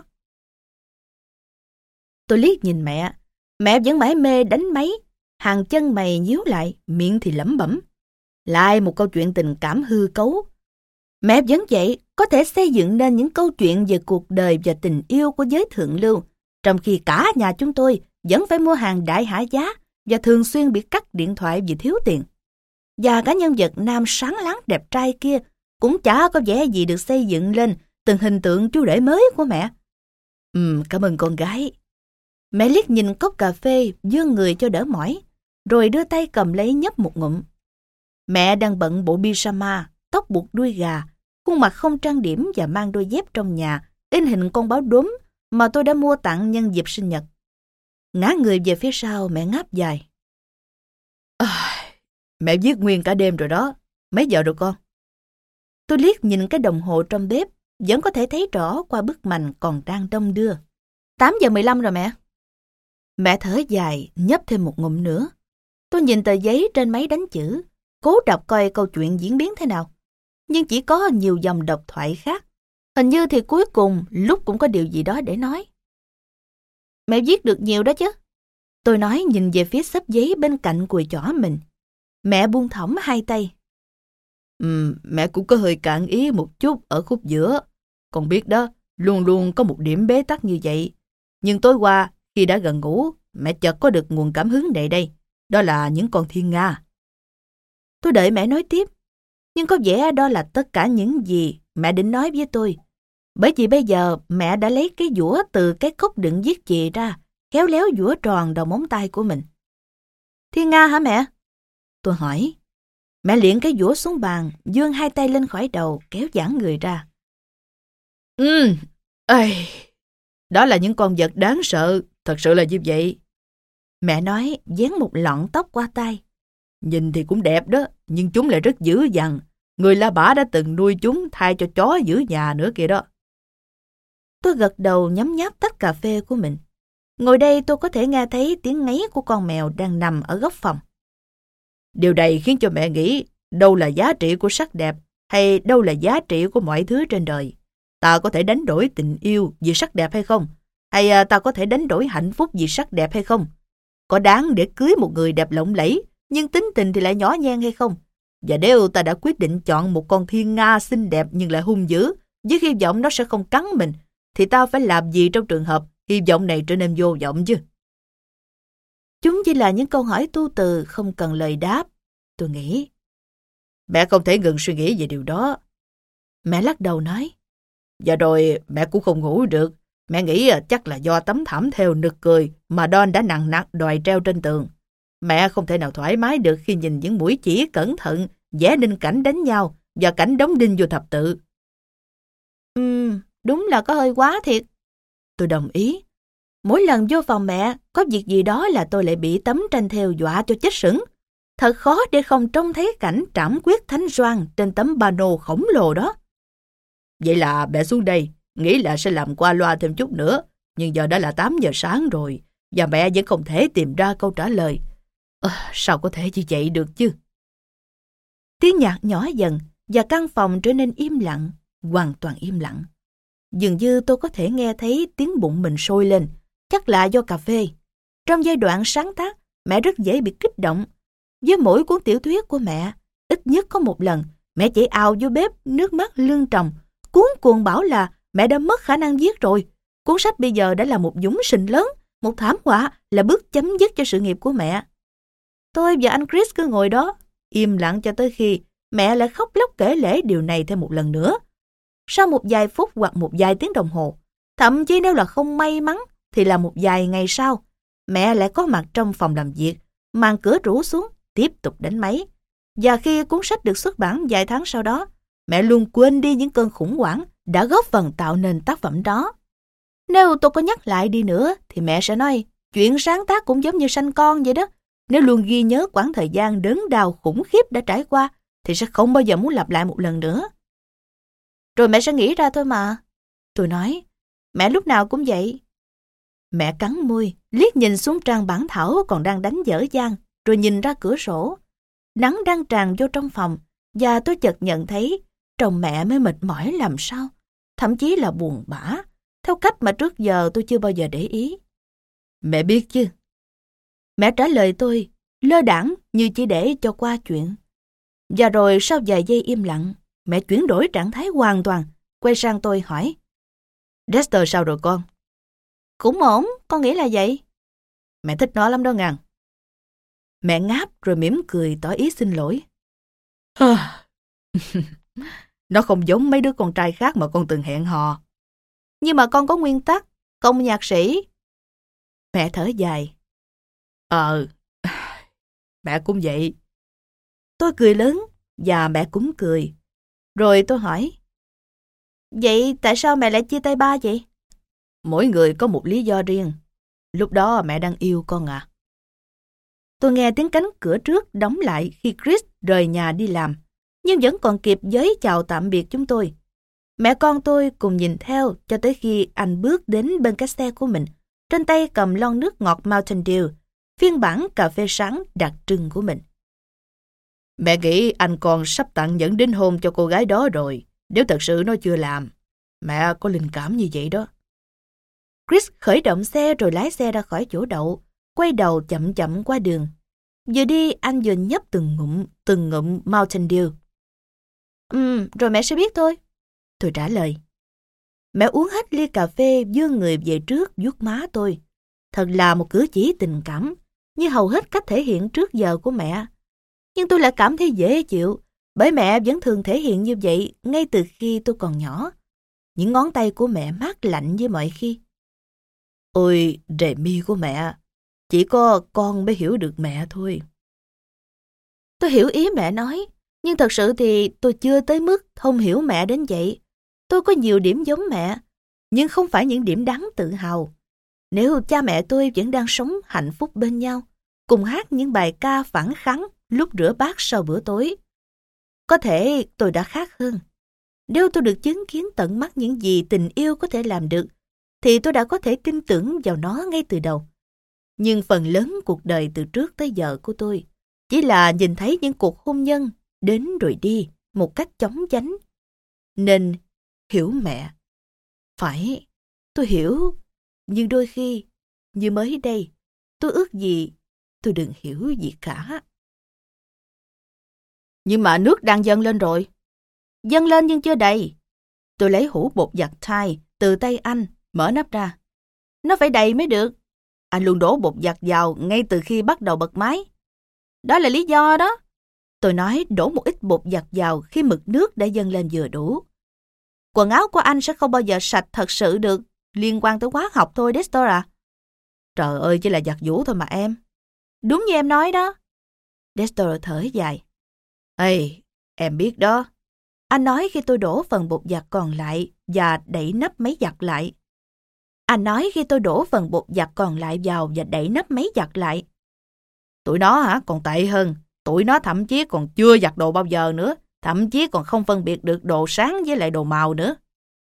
Tôi liếc nhìn mẹ, mẹ vẫn mải mê đánh máy, hàng chân mày nhíu lại, miệng thì lẩm bẩm. Lại một câu chuyện tình cảm hư cấu. Mẹ vẫn vậy, có thể xây dựng nên những câu chuyện về cuộc đời và tình yêu của giới thượng lưu, trong khi cả nhà chúng tôi vẫn phải mua hàng đại hạ giá và thường xuyên bị cắt điện thoại vì thiếu tiền. Và cả nhân vật nam sáng láng đẹp trai kia cũng chả có vẻ gì được xây dựng lên từng hình tượng chú rể mới của mẹ. Ừm, cảm ơn con gái. Mẹ liếc nhìn cốc cà phê, vươn người cho đỡ mỏi, rồi đưa tay cầm lấy nhấp một ngụm. Mẹ đang bận bộ pyjama, tóc buộc đuôi gà, khuôn mặt không trang điểm và mang đôi dép trong nhà, in hình con báo đốm mà tôi đã mua tặng nhân dịp sinh nhật. Ngã người về phía sau, mẹ ngáp dài. À, mẹ viết nguyên cả đêm rồi đó. Mấy giờ rồi con? Tôi liếc nhìn cái đồng hồ trong bếp, vẫn có thể thấy rõ qua bức mành còn đang đong đưa. tám giờ mười lăm rồi mẹ. Mẹ thở dài, nhấp thêm một ngụm nữa. Tôi nhìn tờ giấy trên máy đánh chữ, cố đọc coi câu chuyện diễn biến thế nào. Nhưng chỉ có nhiều dòng độc thoại khác. Hình như thì cuối cùng lúc cũng có điều gì đó để nói. Mẹ viết được nhiều đó chứ. Tôi nói nhìn về phía xấp giấy bên cạnh cùi chỏ mình. Mẹ buông thõng hai tay. Ừ, mẹ cũng có hơi cạn ý một chút ở khúc giữa. Con biết đó, luôn luôn có một điểm bế tắc như vậy. Nhưng tối qua, khi đã gần ngủ, mẹ chợt có được nguồn cảm hứng này đây. Đó là những con thiên nga. Tôi đợi mẹ nói tiếp. Nhưng có vẻ đó là tất cả những gì mẹ định nói với tôi. Bởi vì bây giờ mẹ đã lấy cái dũa từ cái cốc đựng viết chì ra, khéo léo dũa tròn đầu móng tay của mình. Thiên nga hả mẹ? Tôi hỏi. Mẹ liệng cái dũa xuống bàn, vươn hai tay lên khỏi đầu, kéo giãn người ra. Ừ, ây, đó là những con vật đáng sợ, thật sự là như vậy. Mẹ nói, dán một lọn tóc qua tay. Nhìn thì cũng đẹp đó, nhưng chúng lại rất dữ dằn. Người La Bả đã từng nuôi chúng thay cho chó giữ nhà nữa kìa đó. Tôi gật đầu nhấm nháp tách cà phê của mình. Ngồi đây tôi có thể nghe thấy tiếng ngáy của con mèo đang nằm ở góc phòng. Điều này khiến cho mẹ nghĩ đâu là giá trị của sắc đẹp hay đâu là giá trị của mọi thứ trên đời. Ta có thể đánh đổi tình yêu vì sắc đẹp hay không? Hay à, ta có thể đánh đổi hạnh phúc vì sắc đẹp hay không? Có đáng để cưới một người đẹp lộng lẫy nhưng tính tình thì lại nhỏ nhen hay không? Và nếu ta đã quyết định chọn một con thiên nga xinh đẹp nhưng lại hung dữ, với hy vọng nó sẽ không cắn mình, thì ta phải làm gì trong trường hợp hy vọng này trở nên vô vọng chứ? Chúng chỉ là những câu hỏi tu từ không cần lời đáp, tôi nghĩ. Mẹ không thể ngừng suy nghĩ về điều đó. Mẹ lắc đầu nói. Và rồi mẹ cũng không ngủ được. Mẹ nghĩ chắc là do tấm thảm thêu nực cười mà Don đã nặng nặc đòi treo trên tường. Mẹ không thể nào thoải mái được khi nhìn những mũi chỉ cẩn thận vẽ nên cảnh đánh nhau và cảnh đóng đinh vô thập tự. Ừm, đúng là có hơi quá thiệt. Tôi đồng ý. Mỗi lần vô phòng mẹ, có việc gì đó là tôi lại bị tấm tranh thêu dọa cho chết sững. Thật khó để không trông thấy cảnh trảm quyết thánh Gioan trên tấm pano khổng lồ đó. Vậy là mẹ xuống đây, nghĩ là sẽ làm qua loa thêm chút nữa, nhưng giờ đã là tám giờ sáng rồi, và mẹ vẫn không thể tìm ra câu trả lời. À, sao có thể như vậy được chứ? Tiếng nhạc nhỏ dần, và căn phòng trở nên im lặng, hoàn toàn im lặng. Dường như tôi có thể nghe thấy tiếng bụng mình sôi lên, chắc là do cà phê. Trong giai đoạn sáng tác, mẹ rất dễ bị kích động. Với mỗi cuốn tiểu thuyết của mẹ, ít nhất có một lần, mẹ chạy ào vô bếp, nước mắt lưng tròng, cuống cuồng bảo là mẹ đã mất khả năng viết rồi. Cuốn sách bây giờ đã là một dũng sình lớn, một thảm họa, là bước chấm dứt cho sự nghiệp của mẹ. Tôi và anh Chris cứ ngồi đó, im lặng cho tới khi mẹ lại khóc lóc kể lể điều này thêm một lần nữa. Sau một vài phút hoặc một vài tiếng đồng hồ, thậm chí nếu là không may mắn thì là một vài ngày sau, mẹ lại có mặt trong phòng làm việc, màn cửa rũ xuống, tiếp tục đánh máy. Và khi cuốn sách được xuất bản vài tháng sau đó, mẹ luôn quên đi những cơn khủng hoảng đã góp phần tạo nên tác phẩm đó. Nếu tôi có nhắc lại đi nữa thì mẹ sẽ nói chuyện sáng tác cũng giống như sanh con vậy đó. Nếu luôn ghi nhớ quãng thời gian đớn đau khủng khiếp đã trải qua thì sẽ không bao giờ muốn lặp lại một lần nữa. Rồi mẹ sẽ nghĩ ra thôi mà. Tôi nói, mẹ lúc nào cũng vậy. Mẹ cắn môi, liếc nhìn xuống trang bản thảo còn đang đánh dở dang, rồi nhìn ra cửa sổ. Nắng đang tràn vô trong phòng, và tôi chợt nhận thấy trông mẹ mới mệt mỏi làm sao, thậm chí là buồn bã, theo cách mà trước giờ tôi chưa bao giờ để ý. Mẹ biết chứ? Mẹ trả lời tôi, lơ đãng như chỉ để cho qua chuyện. Và rồi sau vài giây im lặng, mẹ chuyển đổi trạng thái hoàn toàn, quay sang tôi hỏi. Dexter sao rồi con? Cũng ổn, con nghĩ là vậy. Mẹ thích nó lắm đó ngàn. Mẹ ngáp rồi mỉm cười tỏ ý xin lỗi. Nó không giống mấy đứa con trai khác mà con từng hẹn hò. Nhưng mà con có nguyên tắc, không nhạc sĩ. Mẹ thở dài. Ờ, mẹ cũng vậy. Tôi cười lớn và mẹ cũng cười. Rồi tôi hỏi. Vậy tại sao mẹ lại chia tay ba vậy? Mỗi người có một lý do riêng. Lúc đó mẹ đang yêu con à. Tôi nghe tiếng cánh cửa trước đóng lại khi Chris rời nhà đi làm, nhưng vẫn còn kịp giới chào tạm biệt chúng tôi. Mẹ con tôi cùng nhìn theo cho tới khi anh bước đến bên cái xe của mình, trên tay cầm lon nước ngọt Mountain Dew, phiên bản cà phê sáng đặc trưng của mình. Mẹ nghĩ anh con sắp tặng nhẫn đính hôn cho cô gái đó rồi, nếu thật sự nó chưa làm. Mẹ có linh cảm như vậy đó. Chris khởi động xe rồi lái xe ra khỏi chỗ đậu, quay đầu chậm chậm qua đường. Vừa đi anh vừa nhấp từng ngụm, từng ngụm Mountain Dew. Ừ, rồi mẹ sẽ biết thôi. Tôi trả lời. Mẹ uống hết ly cà phê, vươn người về trước vuốt má tôi. Thật là một cử chỉ tình cảm, như hầu hết cách thể hiện trước giờ của mẹ. Nhưng tôi lại cảm thấy dễ chịu, bởi mẹ vẫn thường thể hiện như vậy ngay từ khi tôi còn nhỏ. Những ngón tay của mẹ mát lạnh như mọi khi. Ôi, rề mi của mẹ, chỉ có con mới hiểu được mẹ thôi. Tôi hiểu ý mẹ nói, nhưng thật sự thì tôi chưa tới mức không hiểu mẹ đến vậy. Tôi có nhiều điểm giống mẹ, nhưng không phải những điểm đáng tự hào. Nếu cha mẹ tôi vẫn đang sống hạnh phúc bên nhau, cùng hát những bài ca phản kháng lúc rửa bát sau bữa tối, có thể tôi đã khác hơn. Nếu tôi được chứng kiến tận mắt những gì tình yêu có thể làm được, thì tôi đã có thể tin tưởng vào nó ngay từ đầu. Nhưng phần lớn cuộc đời từ trước tới giờ của tôi chỉ là nhìn thấy những cuộc hôn nhân đến rồi đi một cách chóng vánh. Nên hiểu mẹ. Phải, tôi hiểu. Nhưng đôi khi, như mới đây, tôi ước gì tôi đừng hiểu gì cả. Nhưng mà nước đang dâng lên rồi. Dâng lên nhưng chưa đầy. Tôi lấy hũ bột giặt Thai từ tay anh, mở nắp ra. Nó phải đầy mới được. Anh luôn đổ bột giặt vào ngay từ khi bắt đầu bật máy. Đó là lý do đó. Tôi nói đổ một ít bột giặt vào khi mực nước đã dâng lên vừa đủ. Quần áo của anh sẽ không bao giờ sạch thật sự được, liên quan tới hóa học thôi, Dexter à. Trời ơi, chỉ là giặt giũ thôi mà em. Đúng như em nói đó. Dexter thở dài. Ê, em biết đó. Anh nói khi tôi đổ phần bột giặt còn lại và đẩy nắp máy giặt lại. Anh nói khi tôi đổ phần bột giặt còn lại vào và đẩy nắp máy giặt lại. Tụi nó hả, còn tệ hơn. Tụi nó thậm chí còn chưa giặt đồ bao giờ nữa. Thậm chí còn không phân biệt được đồ sáng với lại đồ màu nữa.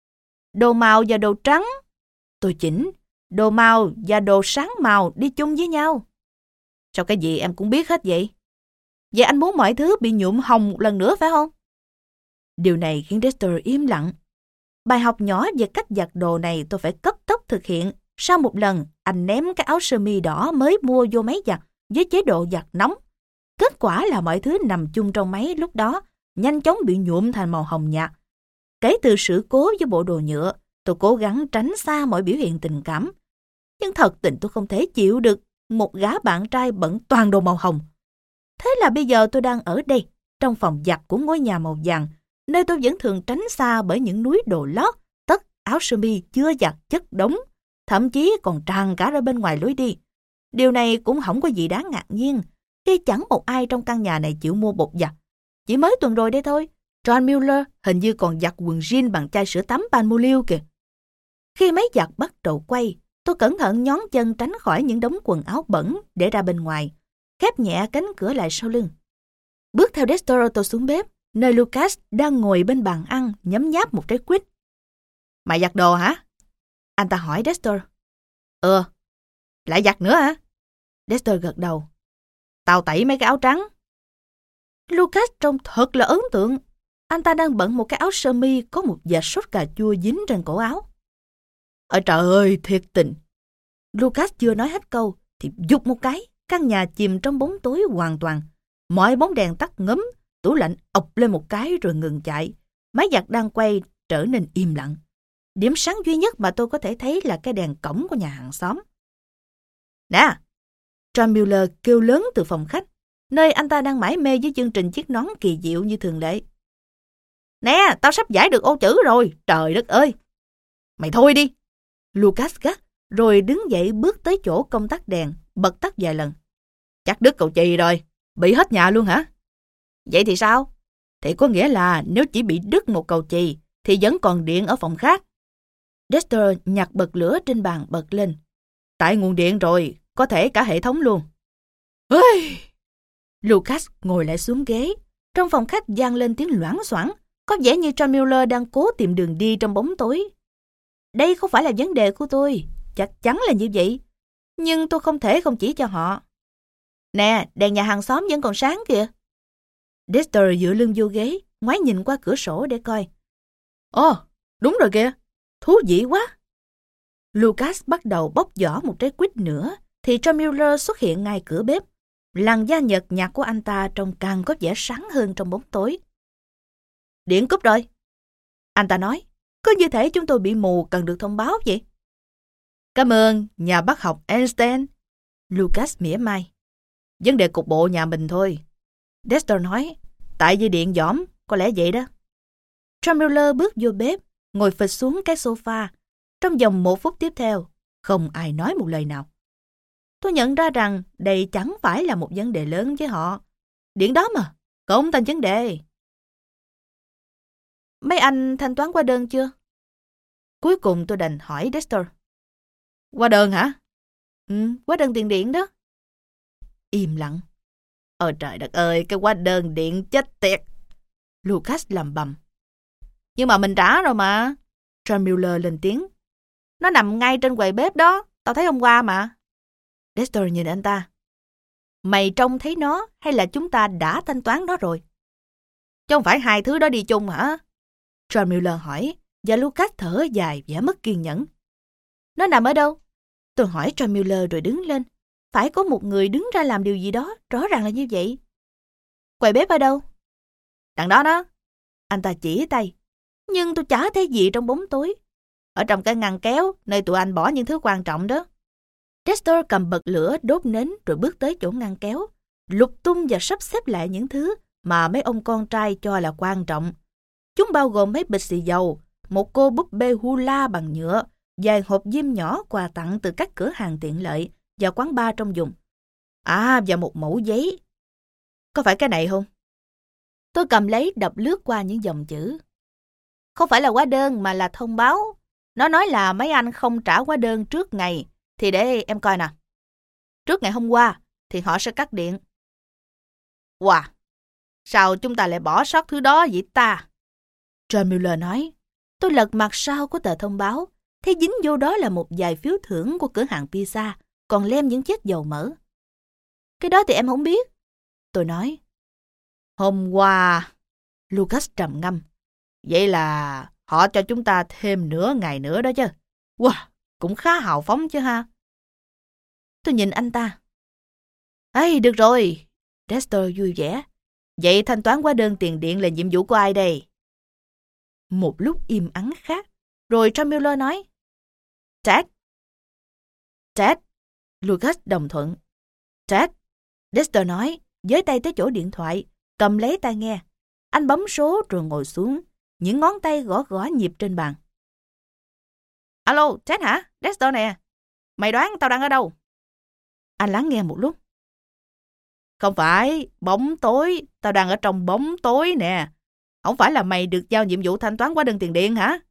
Đồ màu và đồ trắng. Tôi chỉnh. Đồ màu và đồ sáng màu đi chung với nhau. Sao cái gì em cũng biết hết vậy? Vậy anh muốn mọi thứ bị nhuộm hồng một lần nữa phải không? Điều này khiến Dexter im lặng. Bài học nhỏ về cách giặt đồ này tôi phải cấp tốc thực hiện. Sau một lần, anh ném cái áo sơ mi đỏ mới mua vô máy giặt với chế độ giặt nóng. Kết quả là mọi thứ nằm chung trong máy lúc đó nhanh chóng bị nhuộm thành màu hồng nhạt. Kể từ sự cố với bộ đồ nhựa, tôi cố gắng tránh xa mọi biểu hiện tình cảm. Nhưng thật tình tôi không thể chịu được một gã bạn trai bận toàn đồ màu hồng. Thế là bây giờ tôi đang ở đây, trong phòng giặt của ngôi nhà màu vàng, nơi tôi vẫn thường tránh xa bởi những núi đồ lót, tất, áo sơ mi chưa giặt chất đống, thậm chí còn tràn cả ra bên ngoài lối đi. Điều này cũng không có gì đáng ngạc nhiên, khi chẳng một ai trong căn nhà này chịu mua bột giặt. Chỉ mới tuần rồi đây thôi, John Mueller hình như còn giặt quần jean bằng chai sữa tắm Palmolive kìa. Khi máy giặt bắt đầu quay, tôi cẩn thận nhón chân tránh khỏi những đống quần áo bẩn để ra bên ngoài, khép nhẹ cánh cửa lại sau lưng. Bước theo Dexter tôi xuống bếp, nơi Lucas đang ngồi bên bàn ăn nhấm nháp một trái quýt. Mày giặt đồ hả? Anh ta hỏi Dexter. Ừ, Lại giặt nữa hả? Dexter gật đầu. Tao tẩy mấy cái áo trắng. Lucas trông thật là ấn tượng. Anh ta đang bận một cái áo sơ mi có một vệt sốt cà chua dính trên cổ áo. Ôi trời ơi, thiệt tình. Lucas chưa nói hết câu thì giục một cái, căn nhà chìm trong bóng tối hoàn toàn. Mọi bóng đèn tắt ngấm, tủ lạnh ộc lên một cái rồi ngừng chạy. Máy giặt đang quay trở nên im lặng. Điểm sáng duy nhất mà tôi có thể thấy là cái đèn cổng của nhà hàng xóm. Nè! John Mueller kêu lớn từ phòng khách, nơi anh ta đang mải mê với chương trình chiếc nón kỳ diệu như thường lệ. Nè, tao sắp giải được ô chữ rồi, trời đất ơi! Mày thôi đi! Lucas gắt, rồi đứng dậy bước tới chỗ công tắc đèn, bật tắt vài lần. Chắc đứt cầu chì rồi, bị hết nhà luôn hả? Vậy thì sao? Thì có nghĩa là nếu chỉ bị đứt một cầu chì, thì vẫn còn điện ở phòng khác. Dexter nhặt bật lửa trên bàn bật lên. Tại nguồn điện rồi, có thể cả hệ thống luôn. Ơi! Lucas ngồi lại xuống ghế. Trong phòng khách vang lên tiếng loảng xoảng, có vẻ như John Mueller đang cố tìm đường đi trong bóng tối. Đây không phải là vấn đề của tôi, chắc chắn là như vậy. Nhưng tôi không thể không chỉ cho họ. Nè, đèn nhà hàng xóm vẫn còn sáng kìa. Dexter dựa lưng vô ghế, ngoái nhìn qua cửa sổ để coi. Ồ, đúng rồi kìa, thú vị quá. Lucas bắt đầu bóc vỏ một trái quýt nữa, thì John Mueller xuất hiện ngay cửa bếp. Làn da nhợt nhạt của anh ta trông càng có vẻ sáng hơn trong bóng tối. Điện cúp rồi. Anh ta nói, cứ như thể chúng tôi bị mù cần được thông báo vậy. Cảm ơn, nhà bác học Einstein. Lucas mỉa mai. Vấn đề cục bộ nhà mình thôi. Dexter nói, tại vì điện dỏm, có lẽ vậy đó. John Mueller bước vô bếp, ngồi phịch xuống cái sofa. Trong vòng một phút tiếp theo, không ai nói một lời nào. Tôi nhận ra rằng đây chẳng phải là một vấn đề lớn với họ. Điện đó mà, không thành vấn đề. Mấy anh thanh toán qua đơn chưa? Cuối cùng tôi đành hỏi Dexter. Qua đơn hả? Ừ, qua đơn tiền điện đó. Im lặng. Ôi trời đất ơi, cái hóa đơn điện chết tiệt. Lucas lầm bầm. Nhưng mà mình trả rồi mà. John Mueller lên tiếng. Nó nằm ngay trên quầy bếp đó, tao thấy hôm qua mà. Dexter nhìn anh ta. Mày trông thấy nó hay là chúng ta đã thanh toán nó rồi? Chứ không phải hai thứ đó đi chung hả? John Mueller hỏi, và Lucas thở dài vẻ mất kiên nhẫn. Nó nằm ở đâu? Tôi hỏi John Mueller rồi đứng lên. Phải có một người đứng ra làm điều gì đó, rõ ràng là như vậy. Quầy bếp ở đâu? Đằng đó đó. Anh ta chỉ tay. Nhưng tôi chả thấy gì trong bóng tối. Ở trong cái ngăn kéo, nơi tụi anh bỏ những thứ quan trọng đó. Dexter cầm bật lửa đốt nến rồi bước tới chỗ ngăn kéo, lục tung và sắp xếp lại những thứ mà mấy ông con trai cho là quan trọng. Chúng bao gồm mấy bịch xì dầu, một cô búp bê hula bằng nhựa, vài hộp diêm nhỏ quà tặng từ các cửa hàng tiện lợi và quán bar trong vùng. À, và một mẩu giấy. Có phải cái này không? Tôi cầm lấy đọc lướt qua những dòng chữ. Không phải là hóa đơn mà là thông báo. Nó nói là mấy anh không trả hóa đơn trước ngày. Thì để em coi nè. Trước ngày hôm qua thì họ sẽ cắt điện. Wow, sao chúng ta lại bỏ sót thứ đó vậy ta? John Mueller nói. Tôi lật mặt sau của tờ thông báo. Thấy dính vô đó là một vài phiếu thưởng của cửa hàng pizza, còn lem những chiếc dầu mỡ. Cái đó thì em không biết. Tôi nói. Hôm qua... Lucas trầm ngâm. Vậy là họ cho chúng ta thêm nửa ngày nữa đó chứ. Wow, cũng khá hào phóng chứ ha. Tôi nhìn anh ta. Ây, được rồi. Dexter vui vẻ. Vậy thanh toán hóa đơn tiền điện là nhiệm vụ của ai đây? Một lúc im ắng khác. Rồi John Mueller nói. Ted. Ted. Lucas đồng thuận. Ted. Dexter nói, với tay tới chỗ điện thoại, cầm lấy tai nghe. Anh bấm số rồi ngồi xuống, những ngón tay gõ gõ nhịp trên bàn. Alo, Ted hả? Dexter nè. Mày đoán tao đang ở đâu? Anh lắng nghe một lúc. Không phải, bóng tối. Tao đang ở trong bóng tối nè. Không phải là mày được giao nhiệm vụ thanh toán hóa đơn tiền điện hả?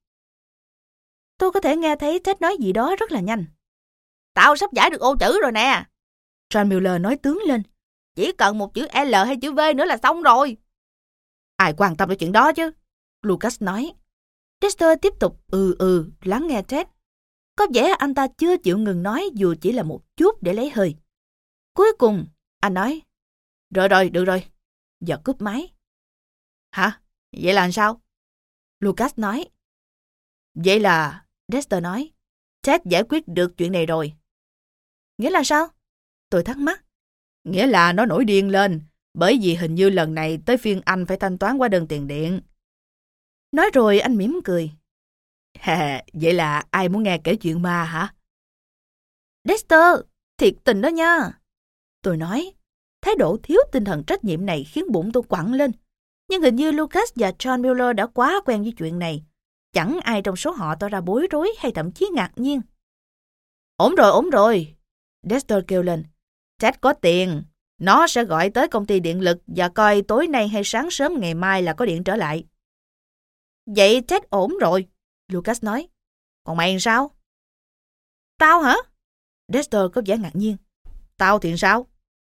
Tôi có thể nghe thấy Ted nói gì đó rất là nhanh. Tao sắp giải được ô chữ rồi nè. John Mueller nói tướng lên. Chỉ cần một chữ L hay chữ V nữa là xong rồi. Ai quan tâm đến chuyện đó chứ? Lucas nói. Dexter tiếp tục ừ ừ lắng nghe Ted. Có vẻ anh ta chưa chịu ngừng nói dù chỉ là một chút để lấy hơi. Cuối cùng, anh nói, rồi rồi, được rồi, giờ cúp máy. Hả? Vậy là sao? Lucas nói. Vậy là, Dexter nói, Ted giải quyết được chuyện này rồi. Nghĩa là sao? Tôi thắc mắc. Nghĩa là nó nổi điên lên, bởi vì hình như lần này tới phiên anh phải thanh toán qua đơn tiền điện. Nói rồi anh mỉm cười. Hà, vậy là ai muốn nghe kể chuyện ma hả? Dexter, thiệt tình đó nha. Tôi nói, thái độ thiếu tinh thần trách nhiệm này khiến bụng tôi quặn lên. Nhưng hình như Lucas và John Mueller đã quá quen với chuyện này. Chẳng ai trong số họ tỏ ra bối rối hay thậm chí ngạc nhiên. Ổn rồi, ổn rồi. Dexter kêu lên. Ted có tiền. Nó sẽ gọi tới công ty điện lực và coi tối nay hay sáng sớm ngày mai là có điện trở lại. Vậy Ted ổn rồi, Lucas nói. Còn mày sao? Tao hả? Dexter có vẻ ngạc nhiên. Tao thì sao?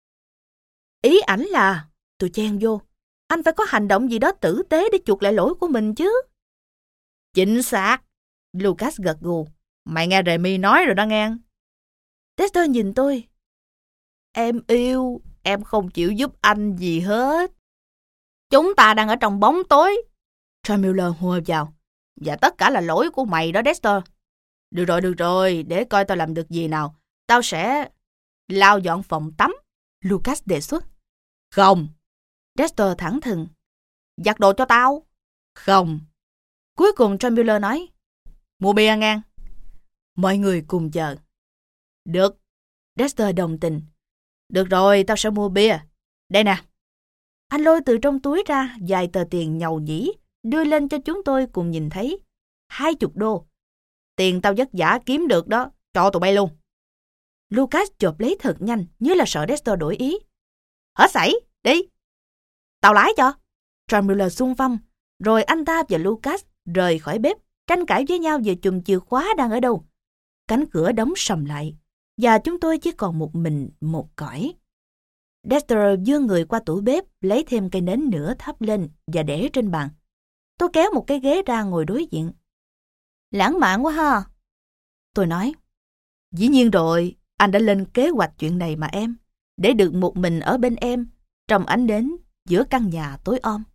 Ý ảnh là, tôi chen vô, anh phải có hành động gì đó tử tế để chuộc lại lỗi của mình chứ. Chính xác. Lucas gật gù. Mày nghe Remy nói rồi đó nghe. Dexter nhìn tôi. Em yêu, em không chịu giúp anh gì hết. Chúng ta đang ở trong bóng tối. John Mueller hùa vào. Và tất cả là lỗi của mày đó, Dexter. Được rồi, được rồi, để coi tao làm được gì nào. Tao sẽ lau dọn phòng tắm. Lucas đề xuất. Không. Dexter thẳng thừng. Giặt đồ cho tao. Không. Cuối cùng John Mueller nói. Mua bia ngang. Mọi người cùng chờ. Được. Dexter đồng tình. Được rồi, tao sẽ mua bia. Đây nè. Anh lôi từ trong túi ra vài tờ tiền nhầu nhĩ, đưa lên cho chúng tôi cùng nhìn thấy. Hai chục đô. Tiền tao vất vả kiếm được đó, cho tụi bay luôn. Lucas chộp lấy thật nhanh, như là sợ Dexter đổi ý. Hết sảy, đi. Tao lái cho. John Mueller xung phong, rồi anh ta và Lucas rời khỏi bếp, tranh cãi với nhau về chùm chìa khóa đang ở đâu. Cánh cửa đóng sầm lại, và chúng tôi chỉ còn một mình một cõi. Dexter giương người qua tủ bếp, lấy thêm cây nến nữa thắp lên và để trên bàn. Tôi kéo một cái ghế ra ngồi đối diện. Lãng mạn quá ha. Tôi nói. Dĩ nhiên rồi, anh đã lên kế hoạch chuyện này mà em, để được một mình ở bên em, trong ánh nến giữa căn nhà tối om.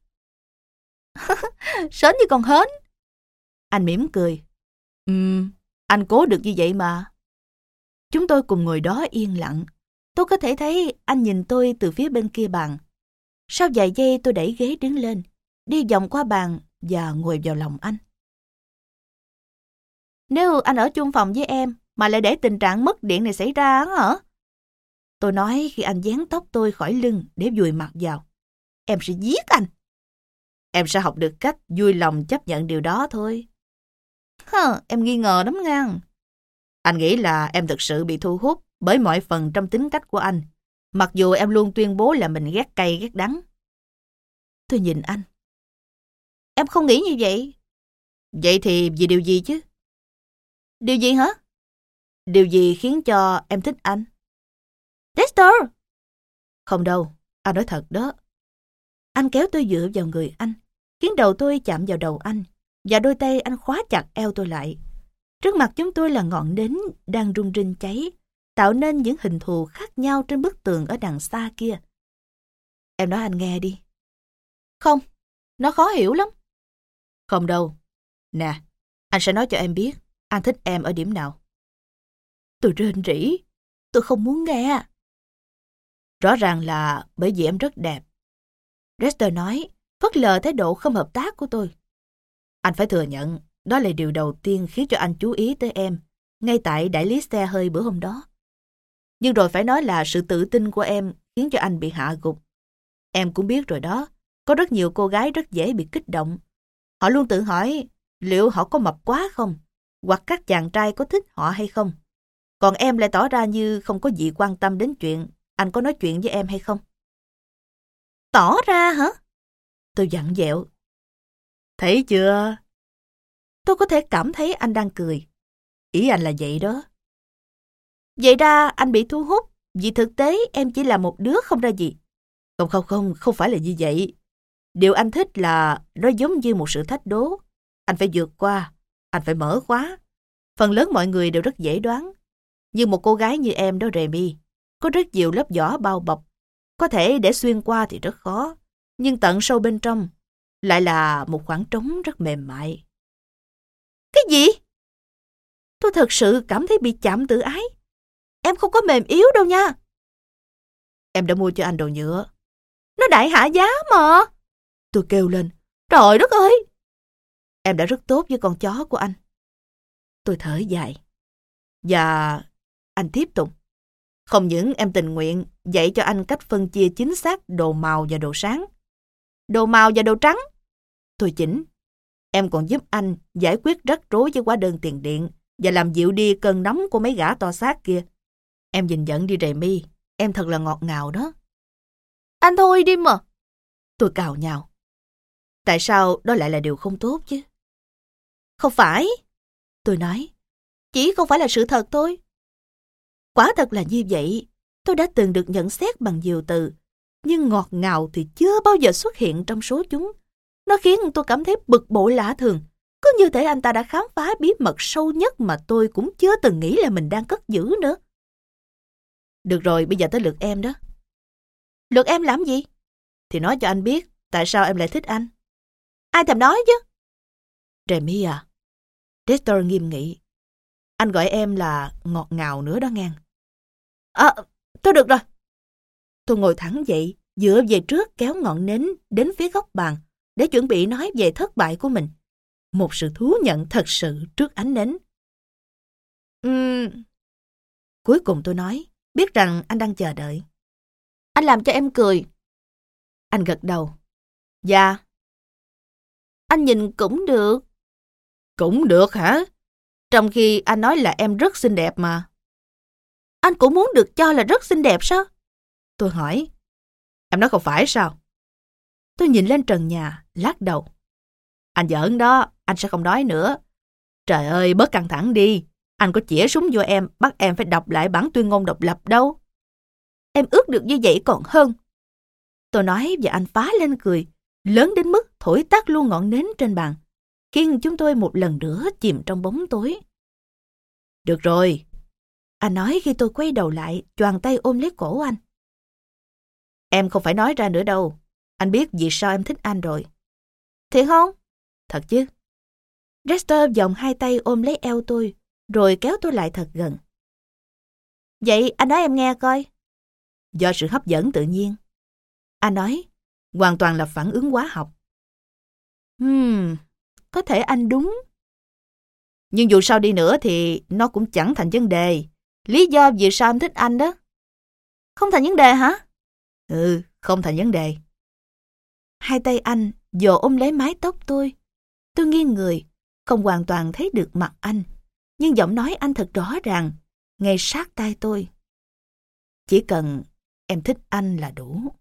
Sến như con hến. Anh mỉm cười. Ừm, anh cố được như vậy mà. Chúng tôi cùng ngồi đó yên lặng. Tôi có thể thấy anh nhìn tôi từ phía bên kia bàn. Sau vài giây tôi đẩy ghế đứng lên, đi vòng qua bàn và ngồi vào lòng anh. Nếu anh ở chung phòng với em mà lại để tình trạng mất điện này xảy ra hả? Tôi nói khi anh vén tóc tôi khỏi lưng để vùi mặt vào. Em sẽ giết anh. Em sẽ học được cách vui lòng chấp nhận điều đó thôi. Hờ, em nghi ngờ lắm ngang. Anh nghĩ là em thực sự bị thu hút bởi mọi phần trong tính cách của anh, mặc dù em luôn tuyên bố là mình ghét cay ghét đắng. Tôi nhìn anh. Em không nghĩ như vậy. Vậy thì vì điều gì chứ? Điều gì hả? Điều gì khiến cho em thích anh? Dexter! Không đâu, anh nói thật đó. Anh kéo tôi dựa vào người anh, khiến đầu tôi chạm vào đầu anh, và đôi tay anh khóa chặt eo tôi lại. Trước mặt chúng tôi là ngọn nến đang rung rinh cháy, tạo nên những hình thù khác nhau trên bức tường ở đằng xa kia. Em nói anh nghe đi. Không, nó khó hiểu lắm. Không đâu. Nè, anh sẽ nói cho em biết anh thích em ở điểm nào. Tôi rên rỉ. Tôi không muốn nghe. Rõ ràng là bởi vì em rất đẹp. Dexter nói, phớt lờ thái độ không hợp tác của tôi. Anh phải thừa nhận, đó là điều đầu tiên khiến cho anh chú ý tới em, ngay tại đại lý xe hơi bữa hôm đó. Nhưng rồi phải nói là sự tự tin của em khiến cho anh bị hạ gục. Em cũng biết rồi đó, có rất nhiều cô gái rất dễ bị kích động. Họ luôn tự hỏi liệu họ có mập quá không, hoặc các chàng trai có thích họ hay không. Còn em lại tỏ ra như không có gì quan tâm đến chuyện anh có nói chuyện với em hay không. Tỏ ra hả? Tôi vặn vẹo. Thấy chưa? Tôi có thể cảm thấy anh đang cười. Ý anh là vậy đó. Vậy ra anh bị thu hút vì thực tế em chỉ là một đứa không ra gì. Không không không, không phải là như vậy. Điều anh thích là nó giống như một sự thách đố. Anh phải vượt qua, anh phải mở khóa. Phần lớn mọi người đều rất dễ đoán. Nhưng một cô gái như em đó Remy, có rất nhiều lớp vỏ bao bọc. Có thể để xuyên qua thì rất khó, nhưng tận sâu bên trong lại là một khoảng trống rất mềm mại. Cái gì? Tôi thật sự cảm thấy bị chạm tự ái. Em không có mềm yếu đâu nha. Em đã mua cho anh đồ nhựa. Nó đại hạ giá mà. Tôi kêu lên. Trời đất ơi! Em đã rất tốt với con chó của anh. Tôi thở dài. Và anh tiếp tục. Không những em tình nguyện dạy cho anh cách phân chia chính xác đồ màu và đồ sáng. Đồ màu và đồ trắng. Tôi chỉnh. Em còn giúp anh giải quyết rắc rối với hóa đơn tiền điện và làm dịu đi cơn nóng của mấy gã to xác kia. Em nhìn nhận đi Remy, em thật là ngọt ngào đó. Anh thôi đi mà. Tôi cào nhào. Tại sao đó lại là điều không tốt chứ? Không phải. Tôi nói. Chỉ không phải là sự thật thôi. Quả thật là như vậy. Tôi đã từng được nhận xét bằng nhiều từ. Nhưng ngọt ngào thì chưa bao giờ xuất hiện trong số chúng. Nó khiến tôi cảm thấy bực bội lạ thường. Cứ như thể anh ta đã khám phá bí mật sâu nhất mà tôi cũng chưa từng nghĩ là mình đang cất giữ nữa. Được rồi, bây giờ tới lượt em đó. Lượt em làm gì? Thì nói cho anh biết tại sao em lại thích anh. Ai thèm nói chứ? Remy à? Dexter nghiêm nghị. Anh gọi em là ngọt ngào nữa đó ngang. À, thôi được rồi. Tôi ngồi thẳng dậy, dựa về trước kéo ngọn nến đến phía góc bàn để chuẩn bị nói về thất bại của mình. Một sự thú nhận thật sự trước ánh nến. Uhm... Cuối cùng tôi nói, biết rằng anh đang chờ đợi. Anh làm cho em cười. Anh gật đầu. Dạ. Anh nhìn cũng được. Cũng được hả? Trong khi anh nói là em rất xinh đẹp mà. Anh cũng muốn được cho là rất xinh đẹp sao? Tôi hỏi. Em nói không phải sao? Tôi nhìn lên trần nhà, lắc đầu. Anh giỡn đó, anh sẽ không nói nữa. Trời ơi, bớt căng thẳng đi. Anh có chĩa súng vô em, bắt em phải đọc lại bản tuyên ngôn độc lập đâu. Em ước được như vậy còn hơn. Tôi nói và anh phá lên cười, lớn đến mức thổi tắt luôn ngọn nến trên bàn, khiến chúng tôi một lần nữa chìm trong bóng tối. Được rồi, anh nói khi tôi quay đầu lại, choàng tay ôm lấy cổ anh. Em không phải nói ra nữa đâu. Anh biết vì sao em thích anh rồi. Thiệt không? Thật chứ. Dexter vòng hai tay ôm lấy eo tôi, rồi kéo tôi lại thật gần. Vậy anh nói em nghe coi. Do sự hấp dẫn tự nhiên. Anh nói, hoàn toàn là phản ứng hóa học. Hmm, có thể anh đúng. Nhưng dù sao đi nữa thì nó cũng chẳng thành vấn đề. Lý do vì sao em thích anh đó. Không thành vấn đề hả? Ừ, không thành vấn đề. Hai tay anh vồ ôm lấy mái tóc tôi. Tôi nghiêng người, không hoàn toàn thấy được mặt anh. Nhưng giọng nói anh thật rõ ràng, ngay sát tai tôi. Chỉ cần em thích anh là đủ.